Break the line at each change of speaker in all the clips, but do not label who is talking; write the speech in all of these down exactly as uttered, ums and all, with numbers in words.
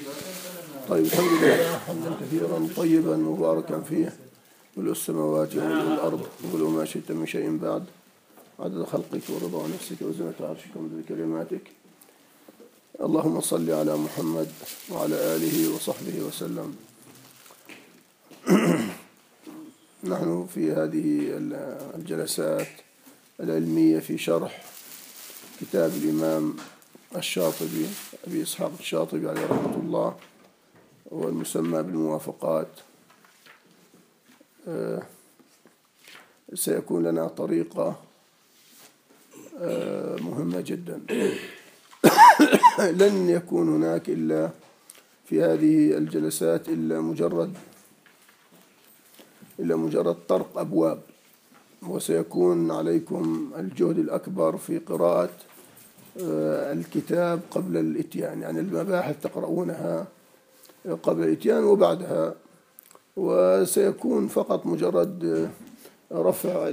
طيب الحمد لله حمدا كثيرا طيبا مباركا فيه ملء السماوات وملء الأرض وملء ما شئت من شيء بعد عدد خلقك ورضا نفسك وزنة عرشك ومدد كلماتك. اللهم صل على محمد وعلى آله وصحبه وسلم. نحن في هذه الجلسات العلمية في شرح كتاب الإمام الشاطبي أبي إسحاق الشاطبي عليه رحمة الله والمسمى بالموافقات. سيكون لنا طريقة مهمة جدا. لن يكون هناك إلا في هذه الجلسات إلا مجرد إلا مجرد طرق أبواب، وسيكون عليكم الجهد الأكبر في قراءة الكتاب قبل الإتيان، يعني المباحث تقرؤونها قبل الإتيان وبعدها، وسيكون فقط مجرد رفع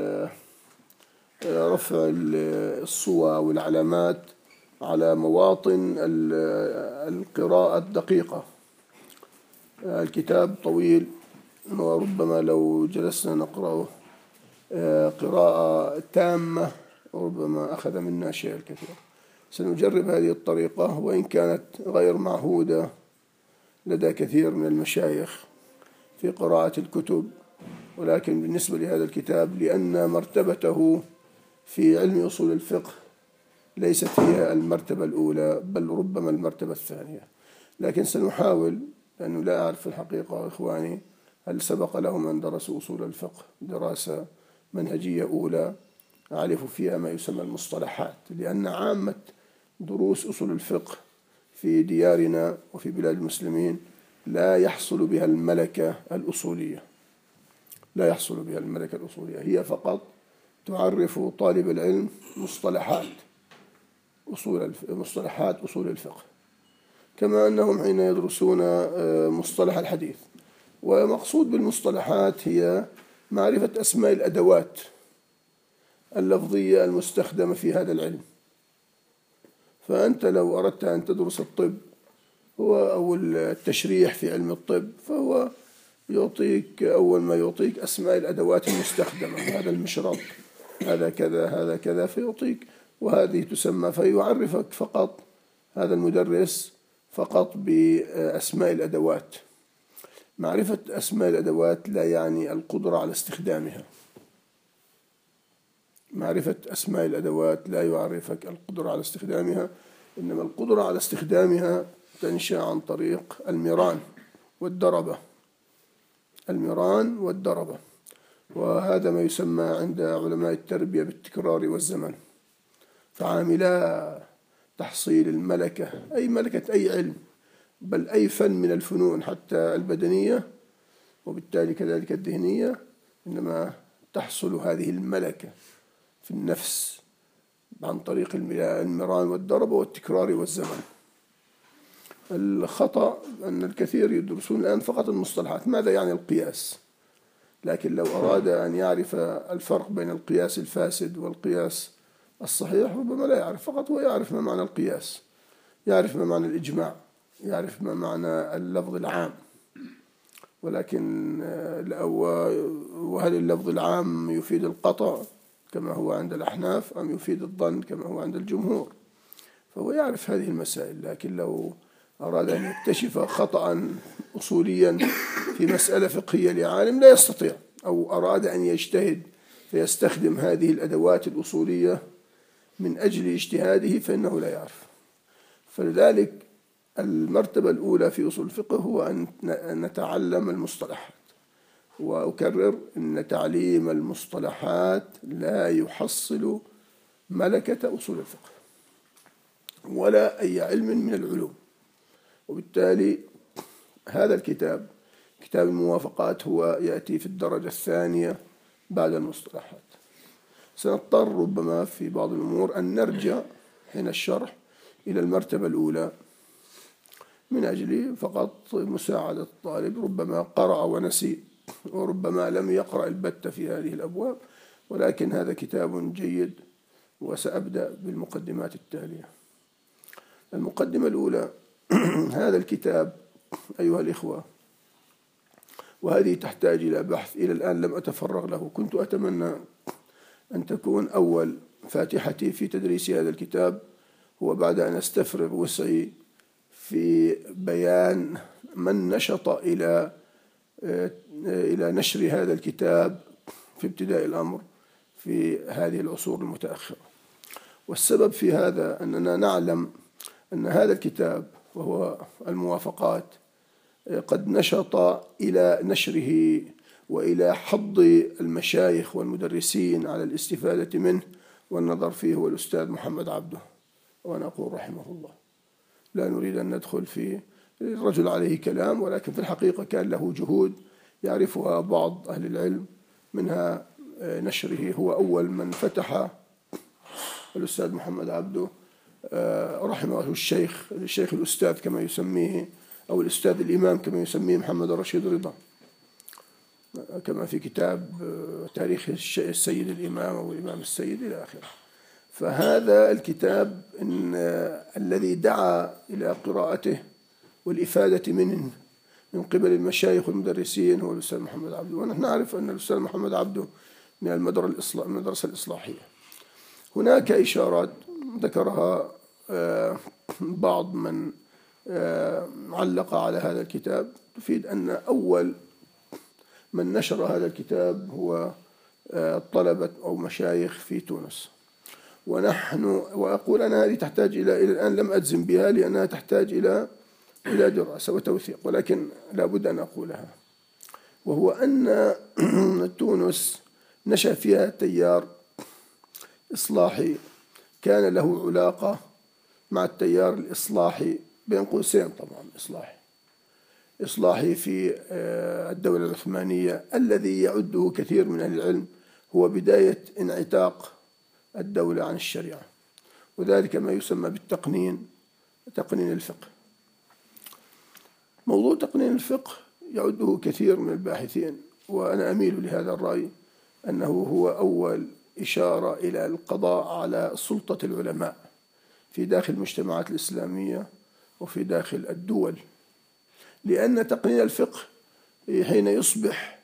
رفع الصور والعلامات على مواطن القراءة الدقيقة. الكتاب طويل وربما لو جلسنا نقرأه قراءة تامة ربما أخذ منا شيء الكثير. سنجرب هذه الطريقة وإن كانت غير معهودة لدى كثير من المشايخ في قراءة الكتب، ولكن بالنسبة لهذا الكتاب لأن مرتبته في علم أصول الفقه ليست هي المرتبة الأولى بل ربما المرتبة الثانية، لكن سنحاول، لأنه لا أعرف في الحقيقة إخواني هل سبق لهم أن درسوا أصول الفقه دراسة منهجية أولى أعرف فيها ما يسمى المصطلحات، لأن عامة دروس أصول الفقه في ديارنا وفي بلاد المسلمين لا يحصل بها الملكة الأصولية لا يحصل بها الملكة الأصولية هي فقط تعرف طالب العلم مصطلحات أصول مصطلحات أصول الفقه، كما أنهم حين يدرسون مصطلح الحديث، ومقصود بالمصطلحات هي معرفة أسماء الأدوات اللفظية المستخدمة في هذا العلم. فأنت لو أردت أن تدرس الطب هو أو التشريح في علم الطب فهو يعطيك أول ما يعطيك أسماء الأدوات المستخدمة، هذا المشرط هذا كذا هذا كذا فيعطيك، وهذه تسمى فيعرفك فقط هذا المدرس فقط بأسماء الأدوات. معرفة أسماء الأدوات لا يعني القدرة على استخدامها. معرفة أسماء الأدوات لا يعرفك القدرة على استخدامها، إنما القدرة على استخدامها تنشأ عن طريق المران والدربة المران والدربة وهذا ما يسمى عند علماء التربية بالتكرار والزمن. فعاملا تحصيل الملكة أي ملكة أي علم بل أي فن من الفنون حتى البدنية وبالتالي كذلك الذهنية، إنما تحصل هذه الملكة في النفس عن طريق المران والدربة والتكرار والزمن. الخطأ أن الكثير يدرسون الآن فقط المصطلحات، ماذا يعني القياس، لكن لو أراد أن يعرف الفرق بين القياس الفاسد والقياس الصحيح ربما لا يعرف، فقط هو يعرف ما معنى القياس، يعرف ما معنى الإجماع، يعرف ما معنى اللفظ العام، ولكن وهل اللفظ العام يفيد القطع كما هو عند الأحناف أم يفيد الظن كما هو عند الجمهور، فهو يعرف هذه المسائل. لكن لو أراد أن يكتشف خطأ أصوليا في مسألة فقهية لعالم لا يستطيع، أو أراد أن يجتهد فيستخدم هذه الأدوات الأصولية من أجل اجتهاده فإنه لا يعرف. فلذلك المرتبة الأولى في أصول الفقه هو أن نتعلم المصطلحات، وأكرر أن تعليم المصطلحات لا يحصل ملكة أصول الفقه ولا أي علم من العلوم. وبالتالي هذا الكتاب كتاب الموافقات هو يأتي في الدرجة الثانية بعد المصطلحات. سنضطر ربما في بعض الأمور أن نرجع حين الشرح إلى المرتبة الأولى من أجل فقط مساعدة الطالب، ربما قرأ ونسي وربما لم يقرأ البتة في هذه الأبواب، ولكن هذا كتاب جيد. وسأبدأ بالمقدمات التالية. المقدمة الأولى هذا الكتاب أيها الإخوة، وهذه تحتاج إلى بحث، إلى الآن لم أتفرغ له. كنت أتمنى أن تكون أول فاتحتي في تدريس هذا الكتاب هو بعد أن أستفرغ وسعي في بيان من نشط إلى إلى نشر هذا الكتاب في ابتداء الأمر في هذه العصور المتأخرة. والسبب في هذا أننا نعلم أن هذا الكتاب وهو الموافقات قد نشط إلى نشره وإلى حض المشايخ والمدرسين على الاستفادة منه والنظر فيه هو الأستاذ محمد عبده، وأنا أقول رحمه الله. لا نريد أن ندخل في الرجل عليه كلام، ولكن في الحقيقة كان له جهود يعرفها بعض أهل العلم، منها نشره. هو أول من فتح الأستاذ محمد عبده رحمه الشيخ الشيخ الأستاذ كما يسميه، أو الأستاذ الإمام كما يسميه محمد الرشيد رضا، كما في كتاب تاريخ السيد الإمام أو الإمام السيد إلى آخره. فهذا الكتاب إن الذي دعا إلى قراءته والإفادة منه من قبل المشايخ والمدرسين هو الأستاذ محمد عبده. ونحن نعرف أن الأستاذ محمد عبده من المدرسة الإصلاحية. هناك إشارات ذكرها بعض من علق على هذا الكتاب تفيد أن أول من نشر هذا الكتاب هو طلبة أو مشايخ في تونس. ونحن وأقول أنا هذه تحتاج إلى إلى الآن لم أجزم بها لأنها تحتاج إلى إلى دراسة وتوثيق، ولكن لا بد أن أقولها، وهو أن تونس نشأ فيها تيار إصلاحي كان له علاقة مع التيار الإصلاحي بين قوسين، طبعا إصلاحي إصلاحي في الدولة العثمانية، الذي يعده كثير من أهل العلم هو بداية انعتاق الدولة عن الشريعة، وذلك ما يسمى بالتقنين، تقنين الفقه. موضوع تقنين الفقه يعده كثير من الباحثين، وأنا أميل لهذا الرأي، أنه هو أول إشارة إلى القضاء على سلطة العلماء في داخل المجتمعات الإسلامية وفي داخل الدول. لأن تقنين الفقه حين يصبح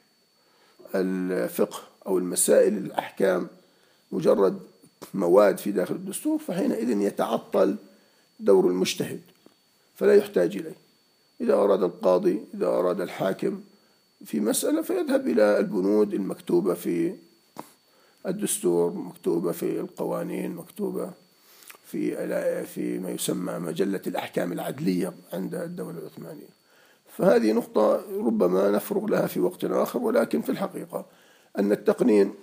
الفقه أو المسائل الأحكام مجرد مواد في داخل الدستور، فحينئذ يتعطل دور المجتهد فلا يحتاج إليه. إذا أراد القاضي، إذا أراد الحاكم في مسألة فيذهب إلى البنود المكتوبة في الدستور، مكتوبة في القوانين، مكتوبة في في ما يسمى مجلة الأحكام العدلية عند الدولة العثمانية. فهذه نقطة ربما نفرغ لها في وقت آخر، ولكن في الحقيقة أن التقنين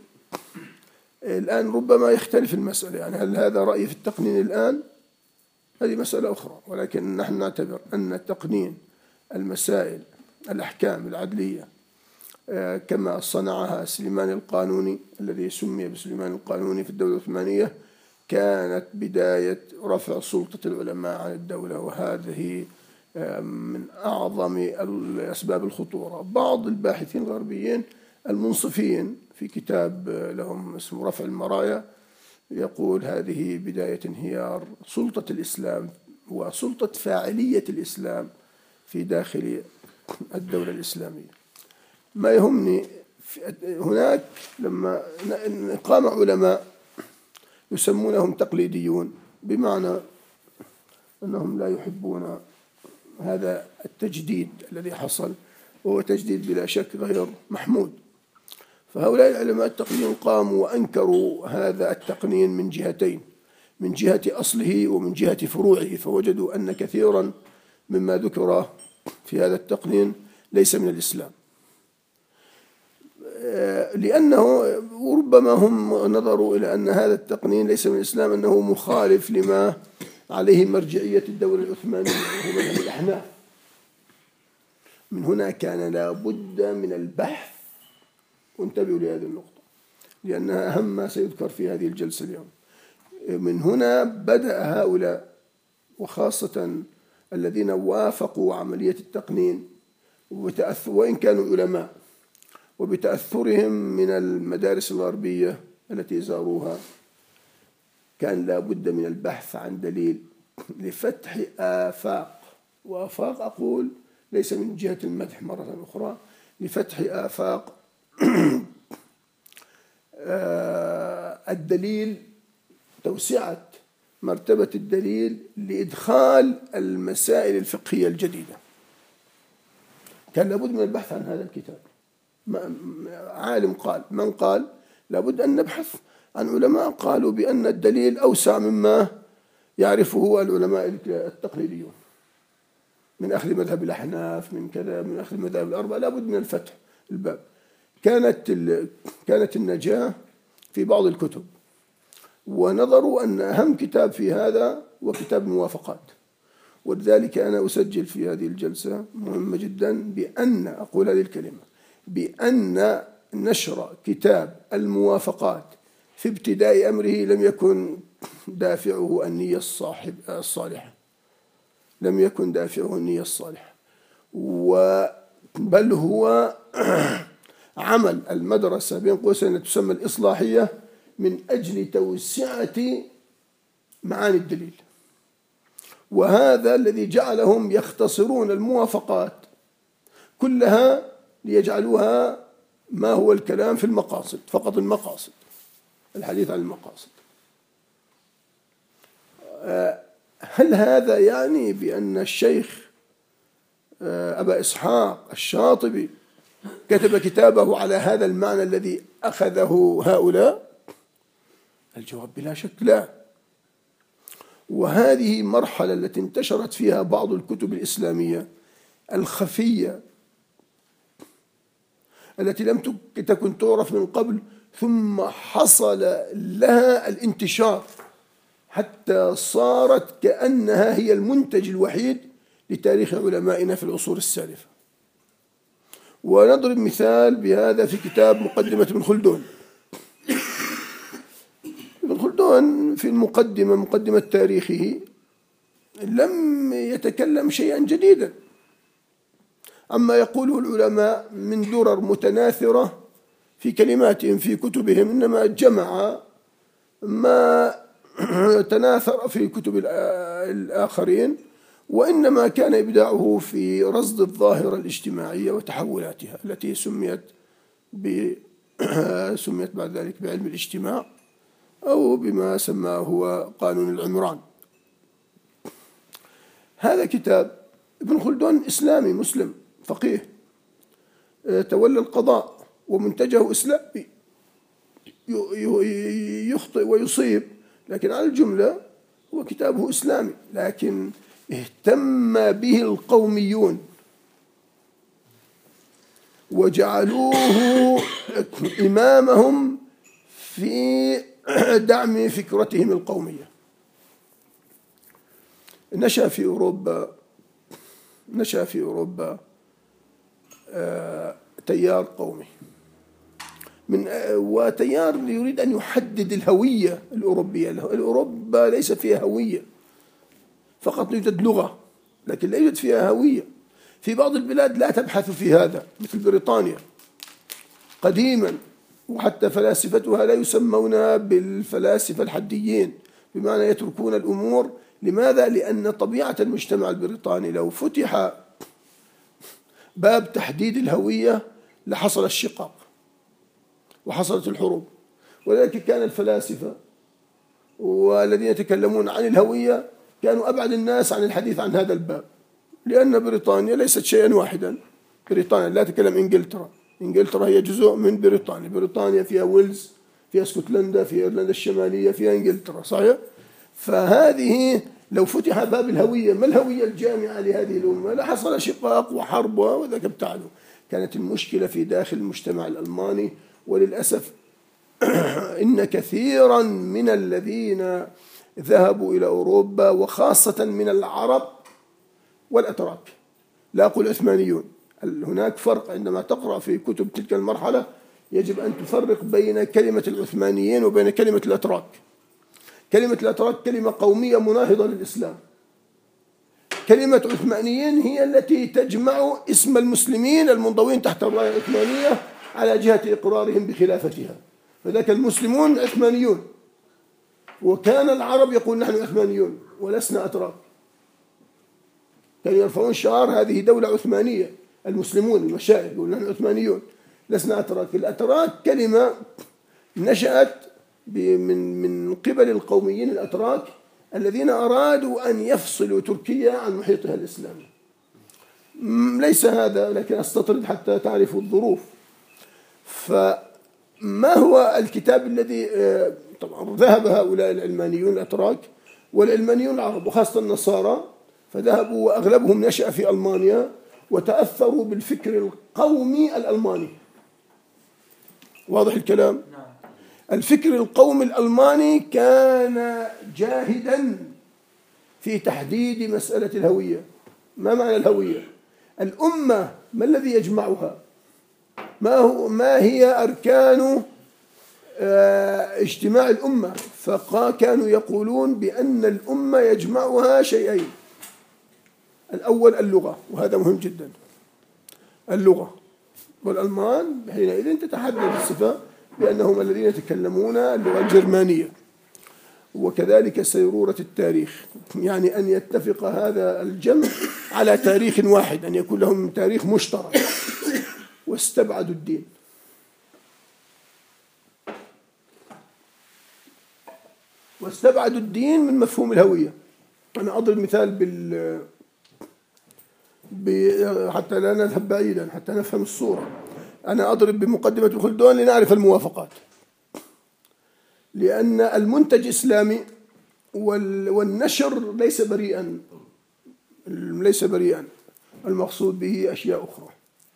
الآن ربما يختلف المسألة، يعني هل هذا رأيي في التقنين الآن؟ هذه مسألة أخرى، ولكن نحن نعتبر أن التقنين المسائل الأحكام العدلية كما صنعها سليمان القانوني الذي سمي بسليمان القانوني في الدولة العثمانية كانت بداية رفع سلطة العلماء عن الدولة، وهذه من أعظم أسباب الخطورة. بعض الباحثين الغربيين المنصفين في كتاب لهم اسمه رفع المرايا يقول هذه بداية انهيار سلطة الإسلام وسلطة فاعلية الإسلام في داخل الدولة الإسلامية. ما يهمني هناك لما قام علماء يسمونهم تقليديون، بمعنى أنهم لا يحبون هذا التجديد الذي حصل، وهو تجديد بلا شك غير محمود. فهؤلاء العلماء التقنيين قاموا وأنكروا هذا التقنين من جهتين، من جهة أصله ومن جهة فروعه، فوجدوا أن كثيرا مما ذكر في هذا التقنين ليس من الإسلام، لأنه ربما هم نظروا إلى أن هذا التقنين ليس من الإسلام، أنه مخالف لما عليه مرجعية الدولة العثمانية وهو مذهب الأحناف. من هنا كان لا بد من البحث، وانتبهوا لهذه النقطة لأنها أهم ما سيذكر في هذه الجلسة اليوم. من هنا بدأ هؤلاء وخاصة الذين وافقوا عملية التقنين وإن كانوا علماء، وبتأثرهم من المدارس الغربية التي زاروها، كان لا بد من البحث عن دليل لفتح آفاق وآفاق أقول ليس من جهة المدح مرة أخرى، لفتح آفاق الدليل، توسعة مرتبة الدليل لإدخال المسائل الفقهية الجديدة. كان لابد من البحث عن هذا الكتاب. عالم قال، من قال لابد أن نبحث عن علماء قالوا بأن الدليل أوسع مما يعرفه العلماء التقليديون، من أخذ مذهب الأحناف، من كذا، من أخذ مذهب الأربعة، لابد من الفتح الباب. كانت كانت النجاة في بعض الكتب، ونظروا أن أهم كتاب في هذا هو كتاب الموافقات. ولذلك أنا أسجل في هذه الجلسة مهمة جدا بأن أقول هذه الكلمة، بأن نشر كتاب الموافقات في ابتداء أمره لم يكن دافعه النية الصاحب الصالحة، لم يكن دافعه النية الصالحة، بل هو عمل المدرسة بين قوسين تسمى الإصلاحية من أجل توسعة معاني الدليل. وهذا الذي جعلهم يختصرون الموافقات كلها ليجعلوها ما هو الكلام في المقاصد، فقط المقاصد، الحديث عن المقاصد. هل هذا يعني بأن الشيخ أبا إسحاق الشاطبي كتب كتابه على هذا المعنى الذي أخذه هؤلاء؟ الجواب بلا شك لا. وهذه مرحلة التي انتشرت فيها بعض الكتب الإسلامية الخفية التي لم تكن تعرف من قبل، ثم حصل لها الانتشار حتى صارت كأنها هي المنتج الوحيد لتاريخ علمائنا في العصور السالفة. ونضرب مثال بهذا في كتاب مقدمة ابن خلدون. ابن خلدون في المقدمة، مقدمة تاريخه، لم يتكلم شيئا جديدا عما يقوله العلماء من درر متناثرة في كلماتهم في كتبهم، إنما جمع ما تناثر في كتب الآخرين، وإنما كان إبداعه في رصد الظاهرة الاجتماعية وتحولاتها التي سميت ب سميت بعد ذلك بعلم الاجتماع، أو بما سماه هو قانون العمران. هذا كتاب ابن خلدون إسلامي مسلم فقيه، تولى القضاء ومنتجه إسلامي، يخطئ ويصيب، لكن على الجملة هو كتابه إسلامي، لكن اهتم به القوميون وجعلوه إمامهم في دعم فكرتهم القومية. نشأ في أوروبا نشأ في أوروبا تيار قومي من وتيار يريد أن يحدد الهوية الأوروبية. الأوروبا ليس فيها هوية، فقط يوجد لغة، لكن لا يوجد فيها هوية. في بعض البلاد لا تبحث في هذا، مثل بريطانيا قديما، وحتى فلاسفتها لا يسمونها بالفلاسفة الحديين، بمعنى يتركون الأمور. لماذا؟ لأن طبيعة المجتمع البريطاني لو فتح باب تحديد الهوية لحصل الشقاق وحصلت الحروب. ولذلك كان الفلاسفة والذين يتكلمون عن الهوية كانوا أبعد الناس عن الحديث عن هذا الباب، لأن بريطانيا ليست شيئا واحدا. بريطانيا لا تتكلم إنجلترا، إنجلترا هي جزء من بريطانيا. بريطانيا فيها ويلز، فيها اسكتلندا، فيها إيرلندا الشمالية، فيها إنجلترا، صحيح؟ فهذه لو فتح باب الهوية، ما الهوية الجامعة لهذه الأمة، لحصل شقاق وحرب وذاك ابتعدوا. كانت المشكلة في داخل المجتمع الألماني، وللأسف إن كثيرا من الذين ذهبوا إلى أوروبا، وخاصة من العرب والأتراك، لا أقول عثمانيون، هناك فرق. عندما تقرأ في كتب تلك المرحلة يجب أن تفرق بين كلمة العثمانيين وبين كلمة الأتراك. كلمة الأتراك كلمة قومية مناهضة للإسلام. كلمة عثمانيين هي التي تجمع اسم المسلمين المنضوين تحت الراية العثمانية على جهة إقرارهم بخلافتها، فذاك المسلمون عثمانيون، وكان العرب يقول نحن عثمانيون ولسنا أتراك. كانوا يرفعون شعار هذه دولة عثمانية. المسلمون المشايخ يقولون نحن عثمانيون لسنا أتراك. الأتراك كلمة نشأت من من قبل القوميين الأتراك الذين أرادوا أن يفصلوا تركيا عن محيطها الإسلامي. ليس هذا، لكن أستطرد حتى تعرفوا الظروف. فما هو الكتاب الذي طبعا ذهب هؤلاء العلمانيون الأتراك والعلمانيون العرب وخاصة النصارى، فذهبوا وأغلبهم نشأ في ألمانيا وتأثروا بالفكر القومي الألماني. واضح الكلام؟ الفكر القومي الألماني كان جاهدا في تحديد مسألة الهوية. ما معنى الهوية؟ الأمة ما الذي يجمعها؟ ما هو ما هي أركان اجتماع الأمة؟ فكانوا يقولون بأن الأمة يجمعها شيئين. الأول اللغة، وهذا مهم جدا، اللغة. والألمان حينئذ تتحدد الصفة بأنهم الذين يتكلمون اللغة الجرمانية. وكذلك سيرورة التاريخ، يعني أن يتفق هذا الجمع على تاريخ واحد، أن يكون لهم تاريخ مشترك. واستبعدوا الدين. واستبعدوا الدين من مفهوم الهوية. أنا أضرب مثال بال حتى لا نذهب بعيدا حتى نفهم الصورة. أنا أضرب بمقدمة ابن خلدون لنعرف الموافقات، لأن المنتج إسلامي والنشر ليس بريئا، ليس بريئا، المقصود به أشياء أخرى.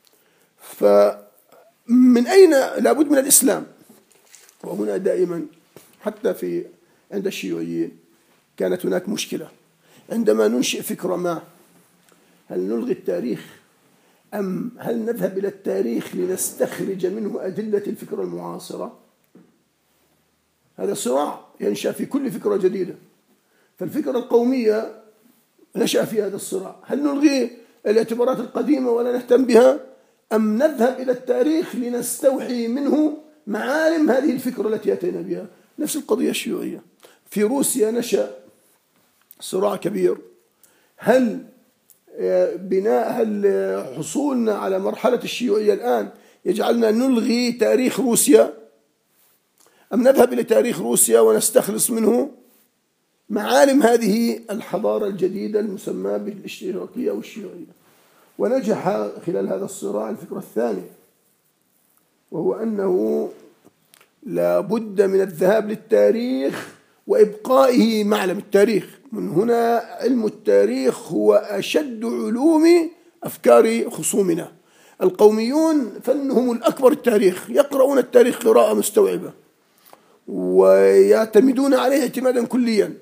فمن أين لابد من الإسلام؟ وهنا دائما حتى في عند الشيوعيين كانت هناك مشكلة. عندما ننشئ فكرة ما، هل نلغي التاريخ أم هل نذهب إلى التاريخ لنستخرج منه أدلة الفكرة المعاصرة؟ هذا صراع ينشأ في كل فكرة جديدة. فالفكرة القومية نشأ في هذا الصراع، هل نلغي الاعتبارات القديمة ولا نهتم بها، أم نذهب إلى التاريخ لنستوحي منه معالم هذه الفكرة التي أتينا بها؟ نفس القضية الشيوعية. في روسيا نشأ صراع كبير، هل بناء هل حصولنا على مرحلة الشيوعية الآن يجعلنا نلغي تاريخ روسيا، أم نذهب إلى تاريخ روسيا ونستخلص منه معالم هذه الحضارة الجديدة المسمى بالاشتراكية أو الشيوعية؟ ونجح خلال هذا الصراع الفكرة الثانية، وهو أنه لا بد من الذهاب للتاريخ وإبقائه معلم التاريخ. من هنا علم التاريخ هو أشد علوم أفكار خصومنا. القوميون فنهم الأكبر التاريخ، يقرؤون التاريخ قراءة مستوعبة ويعتمدون عليه اعتمادا كليا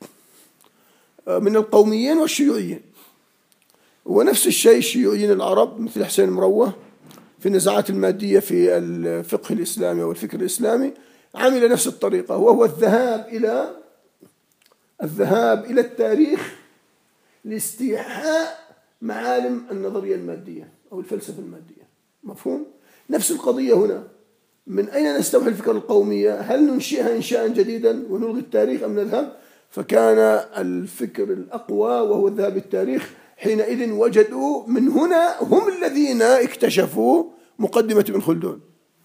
من القوميين والشيوعيين. ونفس الشيء الشيوعيين العرب مثل حسين مروه في النزاعات المادية في الفقه الإسلامي والفكر الإسلامي عمل نفس الطريقة، وهو الذهاب إلى الذهاب إلى التاريخ لاستيحاء معالم النظرية المادية أو الفلسفة المادية. مفهوم؟ نفس القضية هنا. من أين نستوحي الفكرة القومية؟ هل ننشئها إنشاء جديدا ونلغي التاريخ أم نذهب؟ فكان الفكر الأقوى وهو الذهاب للتاريخ. حينئذ وجدوا من هنا هم الذين اكتشفوا مقدمة ابن خلدون،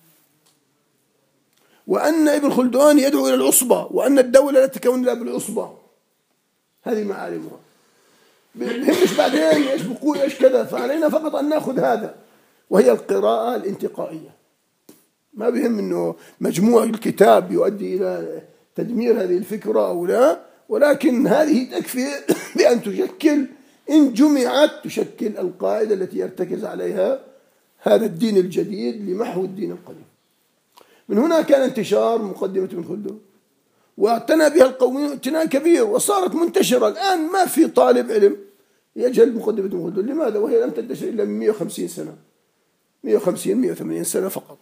وأن ابن خلدون يدعو إلى العصبة، وأن الدولة لا تكون إلا بالعصبة. هذه معالمها. بهمش بعدين إيش بقول إيش كذا، فعلينا فقط أن نأخذ هذا، وهي القراءة الانتقائية. ما بهم إنه مجموع الكتاب يؤدي إلى تدمير هذه الفكرة أو لا، ولكن هذه تكفي بأن تشكل، إن جمعت تشكل القاعدة التي يرتكز عليها هذا الدين الجديد لمحو الدين القديم. من هنا كان انتشار مقدمة ابن خلدون، واعتنى بها القوميون اعتناء كبير، وصارت منتشرة. الآن ما في طالب علم يجهل مقدمة ابن خلدون. لماذا؟ وهي لم تنتشر إلا من مئة وخمسين سنة، مئة وخمسين مئة وثمانين سنة فقط.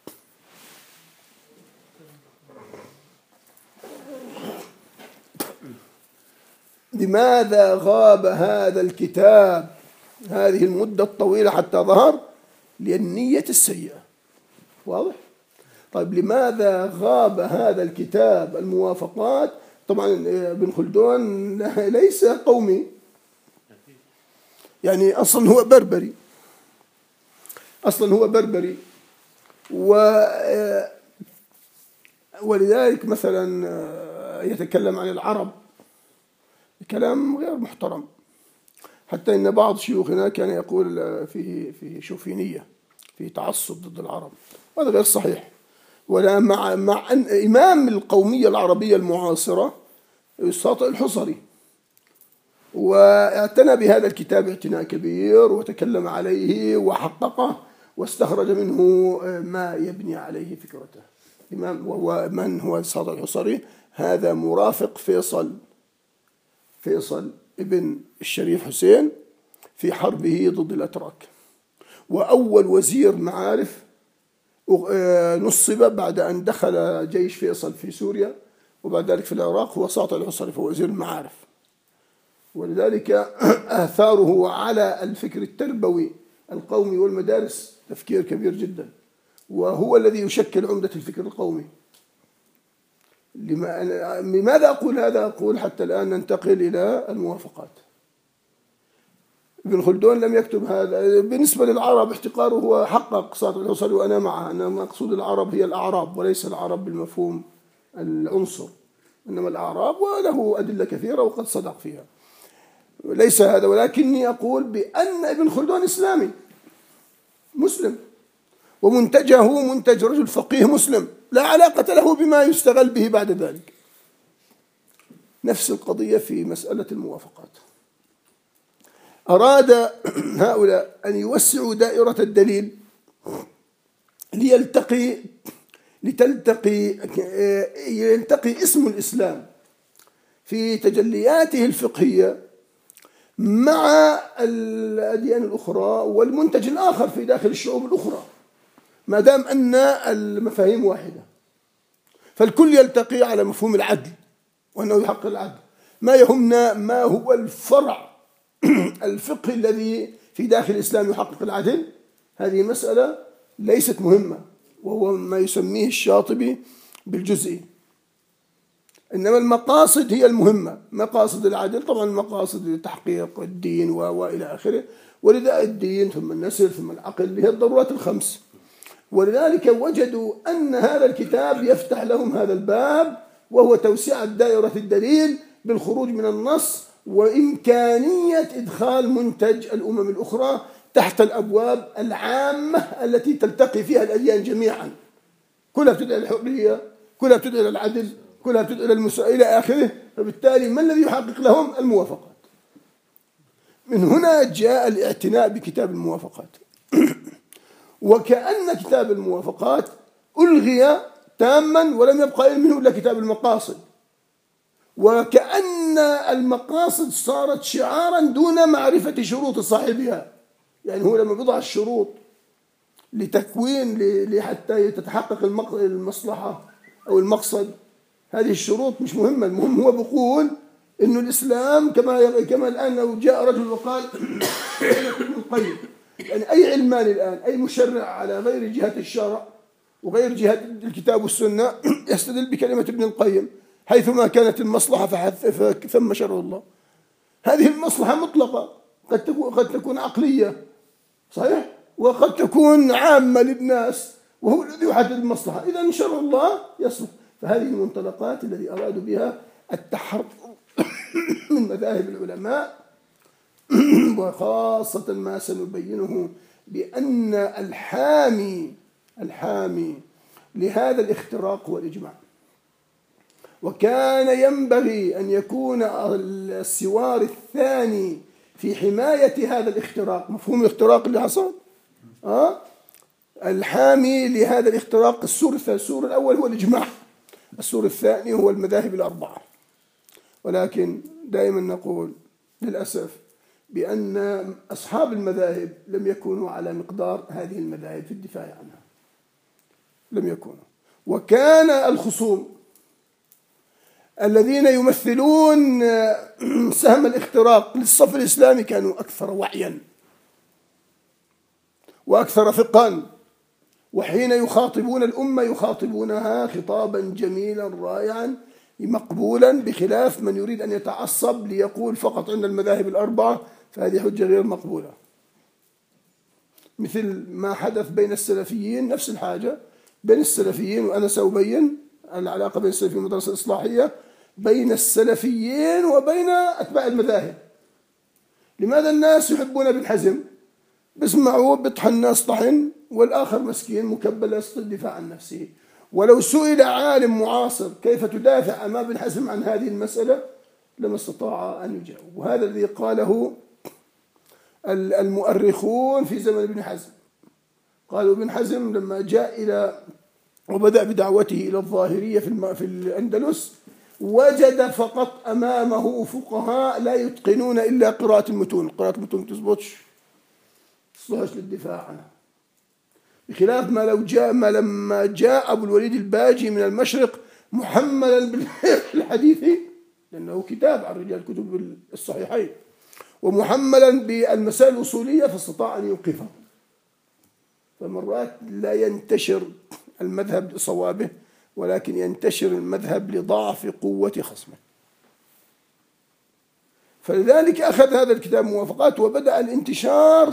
لماذا غاب هذا الكتاب هذه المدة الطويلة حتى ظهر؟ للنية السيئة. واضح؟ طيب لماذا غاب هذا الكتاب الموافقات؟ طبعا ابن خلدون ليس قومي، يعني أصلا هو بربري، أصلا هو بربري. و ولذلك مثلا يتكلم عن العرب كلام غير محترم، حتى إن بعض شيوخنا كان يقول فيه فيه شوفينية، فيه تعصب ضد العرب، وهذا غير صحيح. ولا مع مع أن إمام القومية العربية المعاصرة الساطع الحصري، واعتنى بهذا الكتاب اعتناء كبير وتكلم عليه وحققه واستخرج منه ما يبني عليه فكرته. إمام ومن هو الساطع الحصري؟ هذا مرافق فيصل فيصل ابن الشريف حسين في حربه ضد الأتراك، وأول وزير معارف نصب بعد أن دخل جيش فيصل في سوريا وبعد ذلك في العراق هو ساطع الحصري، فهو وزير المعارف. ولذلك آثاره على الفكر التربوي القومي والمدارس تفكير كبير جدا، وهو الذي يشكل عمدة الفكر القومي. لماذا أقول هذا؟ أقول حتى الآن ننتقل إلى الموافقات. ابن خلدون لم يكتب هذا. بالنسبة للعرب احتقاره هو حقق ساطع الحصري وأنا معه أن مقصود العرب هي الأعراب وليس العرب بالمفهوم العنصر، إنما الأعراب، وله أدلة كثيرة وقد صدق فيها. ليس هذا، ولكني أقول بأن ابن خلدون إسلامي مسلم، ومنتجه منتج رجل فقيه مسلم لا علاقة له بما يستغل به بعد ذلك. نفس القضية في مسألة الموافقات. أراد هؤلاء أن يوسعوا دائرة الدليل ليلتقي لتلتقي يلتقي اسم الإسلام في تجلياته الفقهية مع الأديان الأخرى والمنتج الآخر في داخل الشعوب الأخرى، ما دام أن المفاهيم واحدة، فالكل يلتقي على مفهوم العدل وأنه يحقق العدل. ما يهمنا ما هو الفرع الفقهي الذي في داخل الإسلام يحقق العدل، هذه مسألة ليست مهمة، وهو ما يسميه الشاطبي بالجزئي. إنما المقاصد هي المهمة، مقاصد العدل طبعا مقاصد تحقيق الدين وإلى آخره، ولذا الدين ثم النسل ثم العقل هي الضرورات الخمس. ولذلك وجدوا أن هذا الكتاب يفتح لهم هذا الباب، وهو توسعة دائرة الدليل بالخروج من النص وإمكانية إدخال منتج الأمم الأخرى تحت الأبواب العامة التي تلتقي فيها الأديان جميعا، كلها بتدعي الحرية، كلها بتدعي العدل، كلها بتدعي المساءلة إلى آخره. فبالتالي ما الذي يحقق لهم؟ الموافقات. من هنا جاء الاعتناء بكتاب الموافقات. وكأن كتاب الموافقات ألغي تاما ولم يبقى منه إلا كتاب المقاصد، وكأن المقاصد صارت شعارا دون معرفة شروط صاحبها. يعني هو لما بيضع الشروط لتكوين لحتى تتحقق المصلحة أو المقصد، هذه الشروط مش مهمة، المهم هو بيقول إنه الإسلام كما كما الآن لو جاء رجل وقال ابن القيم، يعني أي علمان الآن أي مشرع على غير جهة الشرع وغير جهة الكتاب والسنة يستدل بكلمة ابن القيم، حيثما كانت المصلحة فثم شرع الله. هذه المصلحة مطلقة، قد تكون قد تكون عقلية صحيح، وقد تكون عامة للناس، وهو الذي يحدد المصلحة. إذا شرع الله يصلح. فهذه المنطلقات التي أرادوا بها التحرر من مذاهب العلماء، وخاصة ما سنبينه بأن الحامي الحامي لهذا الاختراق هو الإجماع. وكان ينبغي أن يكون السوار الثاني في حماية هذا الاختراق، مفهوم الاختراق اللي حصل أه؟ الحامي لهذا الاختراق السور الثاني. السور الأول هو الإجماع، السور الثاني هو المذاهب الأربعة. ولكن دائما نقول للأسف بأن أصحاب المذاهب لم يكونوا على مقدار هذه المذاهب في الدفاع عنها، لم يكونوا. وكان الخصوم الذين يمثلون سهم الاختراق للصف الإسلامي كانوا أكثر وعيا وأكثر فقها، وحين يخاطبون الأمة يخاطبونها خطابا جميلا رائعا مقبولا، بخلاف من يريد أن يتعصب ليقول فقط أن المذاهب الأربعة فهذه حجة غير مقبولة. مثل ما حدث بين السلفيين، نفس الحاجة بين السلفيين، وأنا سأبين العلاقة بين السلفيين والمدرسة الإصلاحية بين السلفيين وبين أتباع المذاهب. لماذا الناس يحبون ابن حزم؟ بسمعوا بيطحن الناس طحن، والآخر مسكين مكبل لا يستطيع الدفاع عن نفسه. ولو سئل عالم معاصر كيف تدافع أمام ابن حزم عن هذه المسألة لما استطاع أن يجاوب. وهذا الذي قاله المؤرخون في زمن ابن حزم. قالوا ابن حزم لما جاء إلى وبدأ بدعوته إلى الظاهرية في في الأندلس وجد فقط أمامه فقهاء لا يتقنون إلا قراءة المتون. قراءة المتون تثبتش تصلحش للدفاع عنها، بخلاف ما لو جاء ما لما جاء أبو الوليد الباجي من المشرق محملا بالحديث، لأنه كتاب عن رجال كتب الصحيحين، ومحملا بالمسائل الأصولية، فاستطاع أن يوقفه. فمرات لا ينتشر المذهب لصوابه، ولكن ينتشر المذهب لضعف قوة خصمه. فلذلك أخذ هذا الكتاب موافقات، وبدأ الانتشار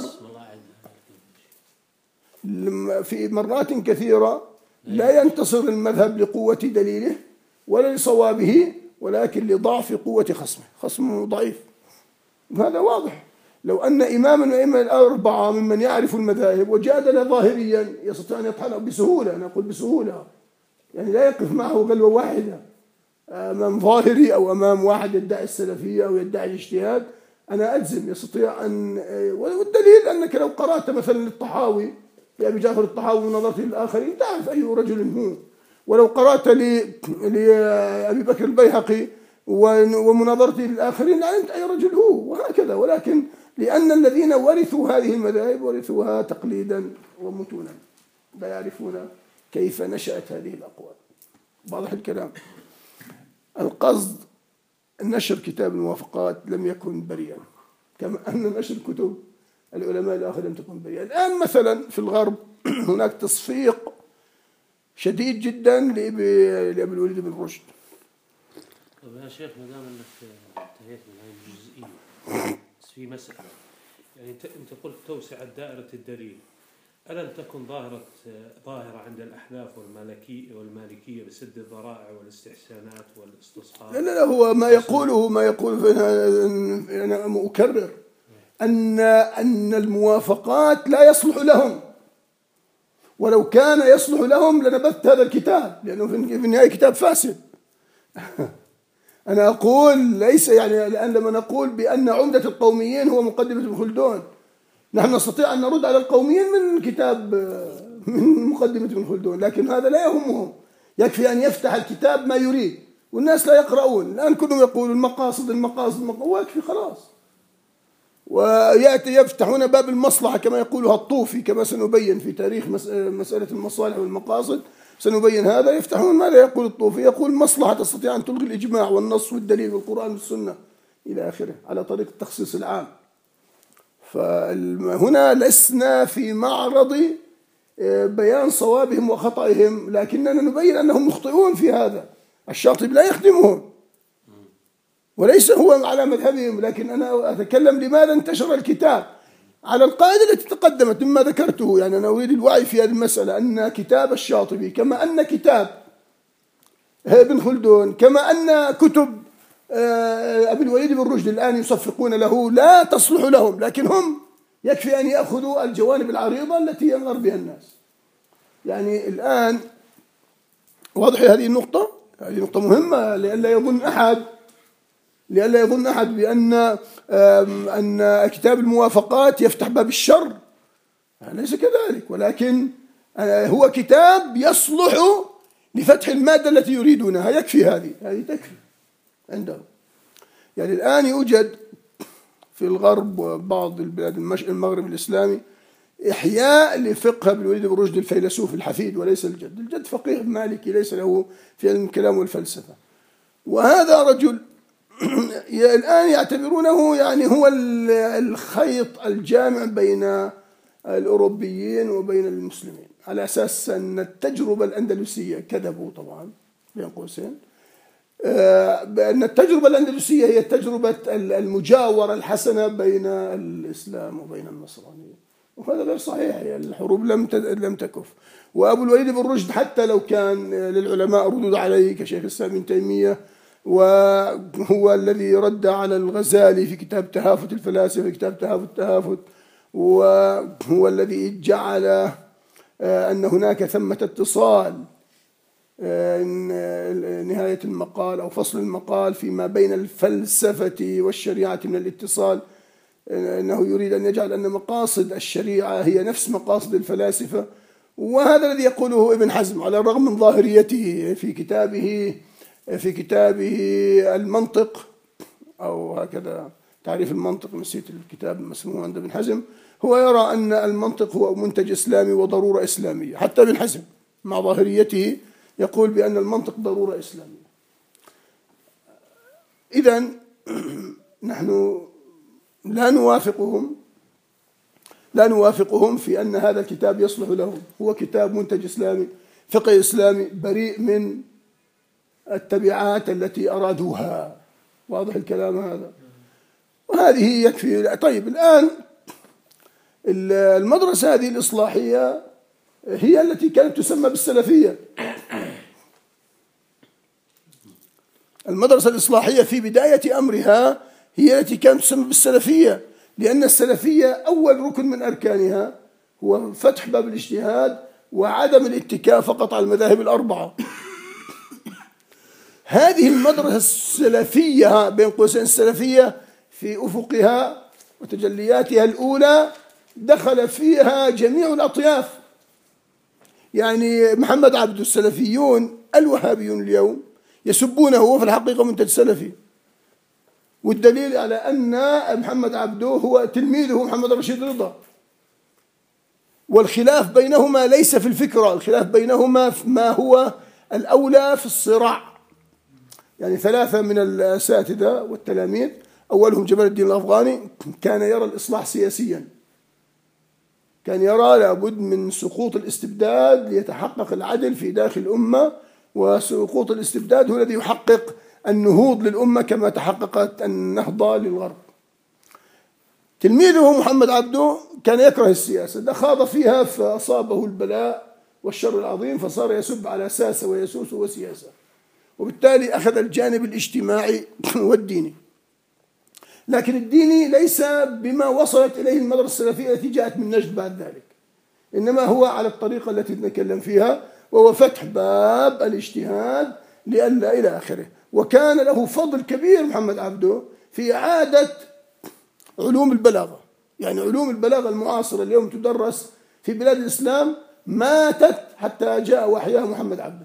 في مرات كثيرة. لا ينتصر المذهب لقوة دليله ولا لصوابه، ولكن لضعف قوة خصمه. خصمه ضعيف، هذا واضح. لو أن إماما من الأئمة الأربعة ممن يعرف المذاهب وجادل ظاهريا يستطيع أن يطحنه بسهولة، أنا أقول بسهولة، يعني لا يقف معه غلوة واحدة أمام ظاهري أو أمام واحد يدعي السلفية أو يدعي الاجتهاد. أنا أجزم يستطيع أن، والدليل أنك لو قرأت مثلا للطحاوي لأبي جعفر الطحاوي ونظرت للآخرين تعرف أي رجل هو، ولو قرأت لأبي بكر البيهقي ومناظرته للآخرين علمت أي رجل هو، وهكذا. ولكن لأن الذين ورثوا هذه المذاهب ورثوها تقليدا ومتونا، لا يعرفون كيف نشأت هذه الأقوال. واضح الكلام؟ القصد نشر كتاب الموافقات لم يكن بريئا، كما أن نشر كتب العلماء الآخر لم تكن بريئا. الآن مثلا في الغرب هناك تصفيق شديد جدا لأبي الوليد بن رشد.
طيب يا شيخ، ما دام انك انتهيت من هذه الجزئيه، بس في مساله، يعني انت قلت توسعه دائره الدليل، ألم تكن ظاهرة ظاهرة عند الأحناف والمالكية والمالكية بسد الذرائع والاستحسانات والاستصحاب؟
لا لا هو ما يقوله ما يقول أنا أكرر أن أن الموافقات لا يصلح لهم، ولو كان يصلح لهم لنبذت هذا الكتاب، لأنه في النهاية كتاب فاسد. أنا أقول ليس يعني الآن لما نقول بأن عمدة القوميين هو مقدمة ابن خلدون، نحن نستطيع أن نرد على القوميين من كتاب من مقدمة ابن خلدون، لكن هذا لا يهمهم. يكفي أن يفتح الكتاب ما يريد، والناس لا يقرؤون. الآن كلهم يقولون المقاصد المقاصد المقاصد، ويكفي خلاص. ويأتي يفتحون باب المصلحة كما يقولها الطوفي، كما سنبين في تاريخ مسألة المصالح والمقاصد سنبين هذا. يفتحون ماذا يقول الطوفي؟ يقول مصلحة تستطيع أن تلغي الإجماع والنص والدليل والقرآن والسنة إلى آخره على طريق التخصيص العام. فهنا لسنا في معرض بيان صوابهم وخطئهم، لكننا نبين أنهم مخطئون في هذا. الشاطبي لا يخدمهم وليس هو على مذهبهم، لكن أنا أتكلم لماذا انتشر الكتاب على القاعدة التي تقدمت مما ذكرته. يعني أنا أريد الوعي في هذه المسألة، أن كتاب الشاطبي كما أن كتاب ابن خلدون كما أن كتب أبي الوليد بن رشد الآن يصفقون له لا تصلح لهم، لكن هم يكفي أن يأخذوا الجوانب العريضة التي ينظر بها الناس. يعني الآن واضح هذه النقطة، هذه نقطة مهمة، لئلا يظن أحد لئلا يظن أحد بأن أن كتاب الموافقات يفتح باب الشر، ليس كذلك، ولكن هو كتاب يصلح لفتح المادة التي يريدونها. يكفي هذه هذه تكفي عندهم. يعني الآن يوجد في الغرب وبعض البلاد المغرب الإسلامي إحياء لفقه ابن الوليد بن رشد الفيلسوف الحفيد وليس الجد. الجد فقيه مالكي ليس له في علم الكلام والفلسفة، وهذا رجل الآن يعتبرونه يعني هو الخيط الجامع بين الأوروبيين وبين المسلمين، على أساس أن التجربة الأندلسية كذبوا طبعا بين قوسين بأن التجربة الأندلسية هي تجربة المجاورة الحسنة بين الإسلام وبين النصرانية، وهذا غير صحيح. يعني الحروب لم لم تكف. وأبو الوليد بن رشد حتى لو كان للعلماء ردود عليه كشيخ الإسلام ابن تيمية، وهو الذي رد على الغزالي في كتاب تهافت الفلاسفة، في كتاب تهافت التهافت، وهو الذي جعل أن هناك ثمة اتصال نهاية المقال أو فصل المقال فيما بين الفلسفة والشريعة من الاتصال، أنه يريد أن يجعل أن مقاصد الشريعة هي نفس مقاصد الفلاسفة. وهذا الذي يقوله ابن حزم على الرغم من ظاهريته في كتابه في كتابه المنطق، أو هكذا تعريف المنطق، نسيت الكتاب مسموع عند ابن حزم. هو يرى أن المنطق هو منتج إسلامي وضرورة إسلامية. حتى ابن حزم مع ظاهريته يقول بأن المنطق ضرورة إسلامية. إذن نحن لا نوافقهم لا نوافقهم في أن هذا الكتاب يصلح لهم. هو كتاب منتج إسلامي، فقه إسلامي، بريء من التبعات التي أرادوها. واضح الكلام هذا؟ وهذه يكفي. طيب الآن المدرسة هذه الإصلاحية هي التي كانت تسمى بالسلفية. المدرسة الإصلاحية في بداية أمرها هي التي كانت تسمى بالسلفية، لأن السلفية أول ركن من أركانها هو فتح باب الاجتهاد وعدم الاتكاء فقط على المذاهب الأربعة. هذه المدرسة السلفية بين قوسين السلفية في أفقها وتجلياتها الأولى دخل فيها جميع الأطياف. يعني محمد عبده السلفيون الوهابيون اليوم يسبونه، هو في الحقيقة منتج سلفي، والدليل على أن محمد عبده هو تلميذه محمد رشيد رضا. والخلاف بينهما ليس في الفكرة، الخلاف بينهما ما هو الأولى في الصراع. يعني ثلاثة من الأساتذة والتلاميذ، أولهم جمال الدين الأفغاني، كان يرى الإصلاح سياسيا، كان يرى لابد من سقوط الاستبداد ليتحقق العدل في داخل الأمة، وسقوط الاستبداد هو الذي يحقق النهوض للأمة كما تحققت النهضة للغرب. تلميذه محمد عبده كان يكره السياسة، ده خاض فيها فأصابه البلاء والشر العظيم، فصار يسب على ساسة ويسوس وسياسة، وبالتالي أخذ الجانب الاجتماعي والديني. لكن الديني ليس بما وصلت إليه المدرسة السلفية التي جاءت من نجد بعد ذلك، إنما هو على الطريقة التي نتكلم فيها، وهو فتح باب الاجتهاد لئلا إلى آخره. وكان له فضل كبير محمد عبده في إعادة علوم البلاغة. يعني علوم البلاغة المعاصرة اليوم تدرس في بلاد الإسلام ماتت حتى جاء وحيها محمد عبده.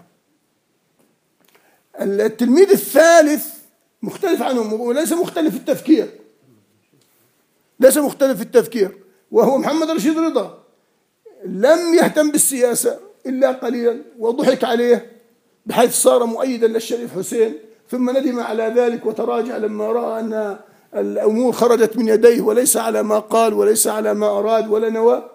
التلميذ الثالث مختلف عنهم، وليس مختلف في التفكير، ليس مختلف في التفكير، وهو محمد رشيد رضا. لم يهتم بالسياسة إلا قليلا، وضحك عليه بحيث صار مؤيدا للشريف حسين، ثم ندم على ذلك وتراجع لما رأى أن الأمور خرجت من يديه وليس على ما قال وليس على ما أراد ولا نوى.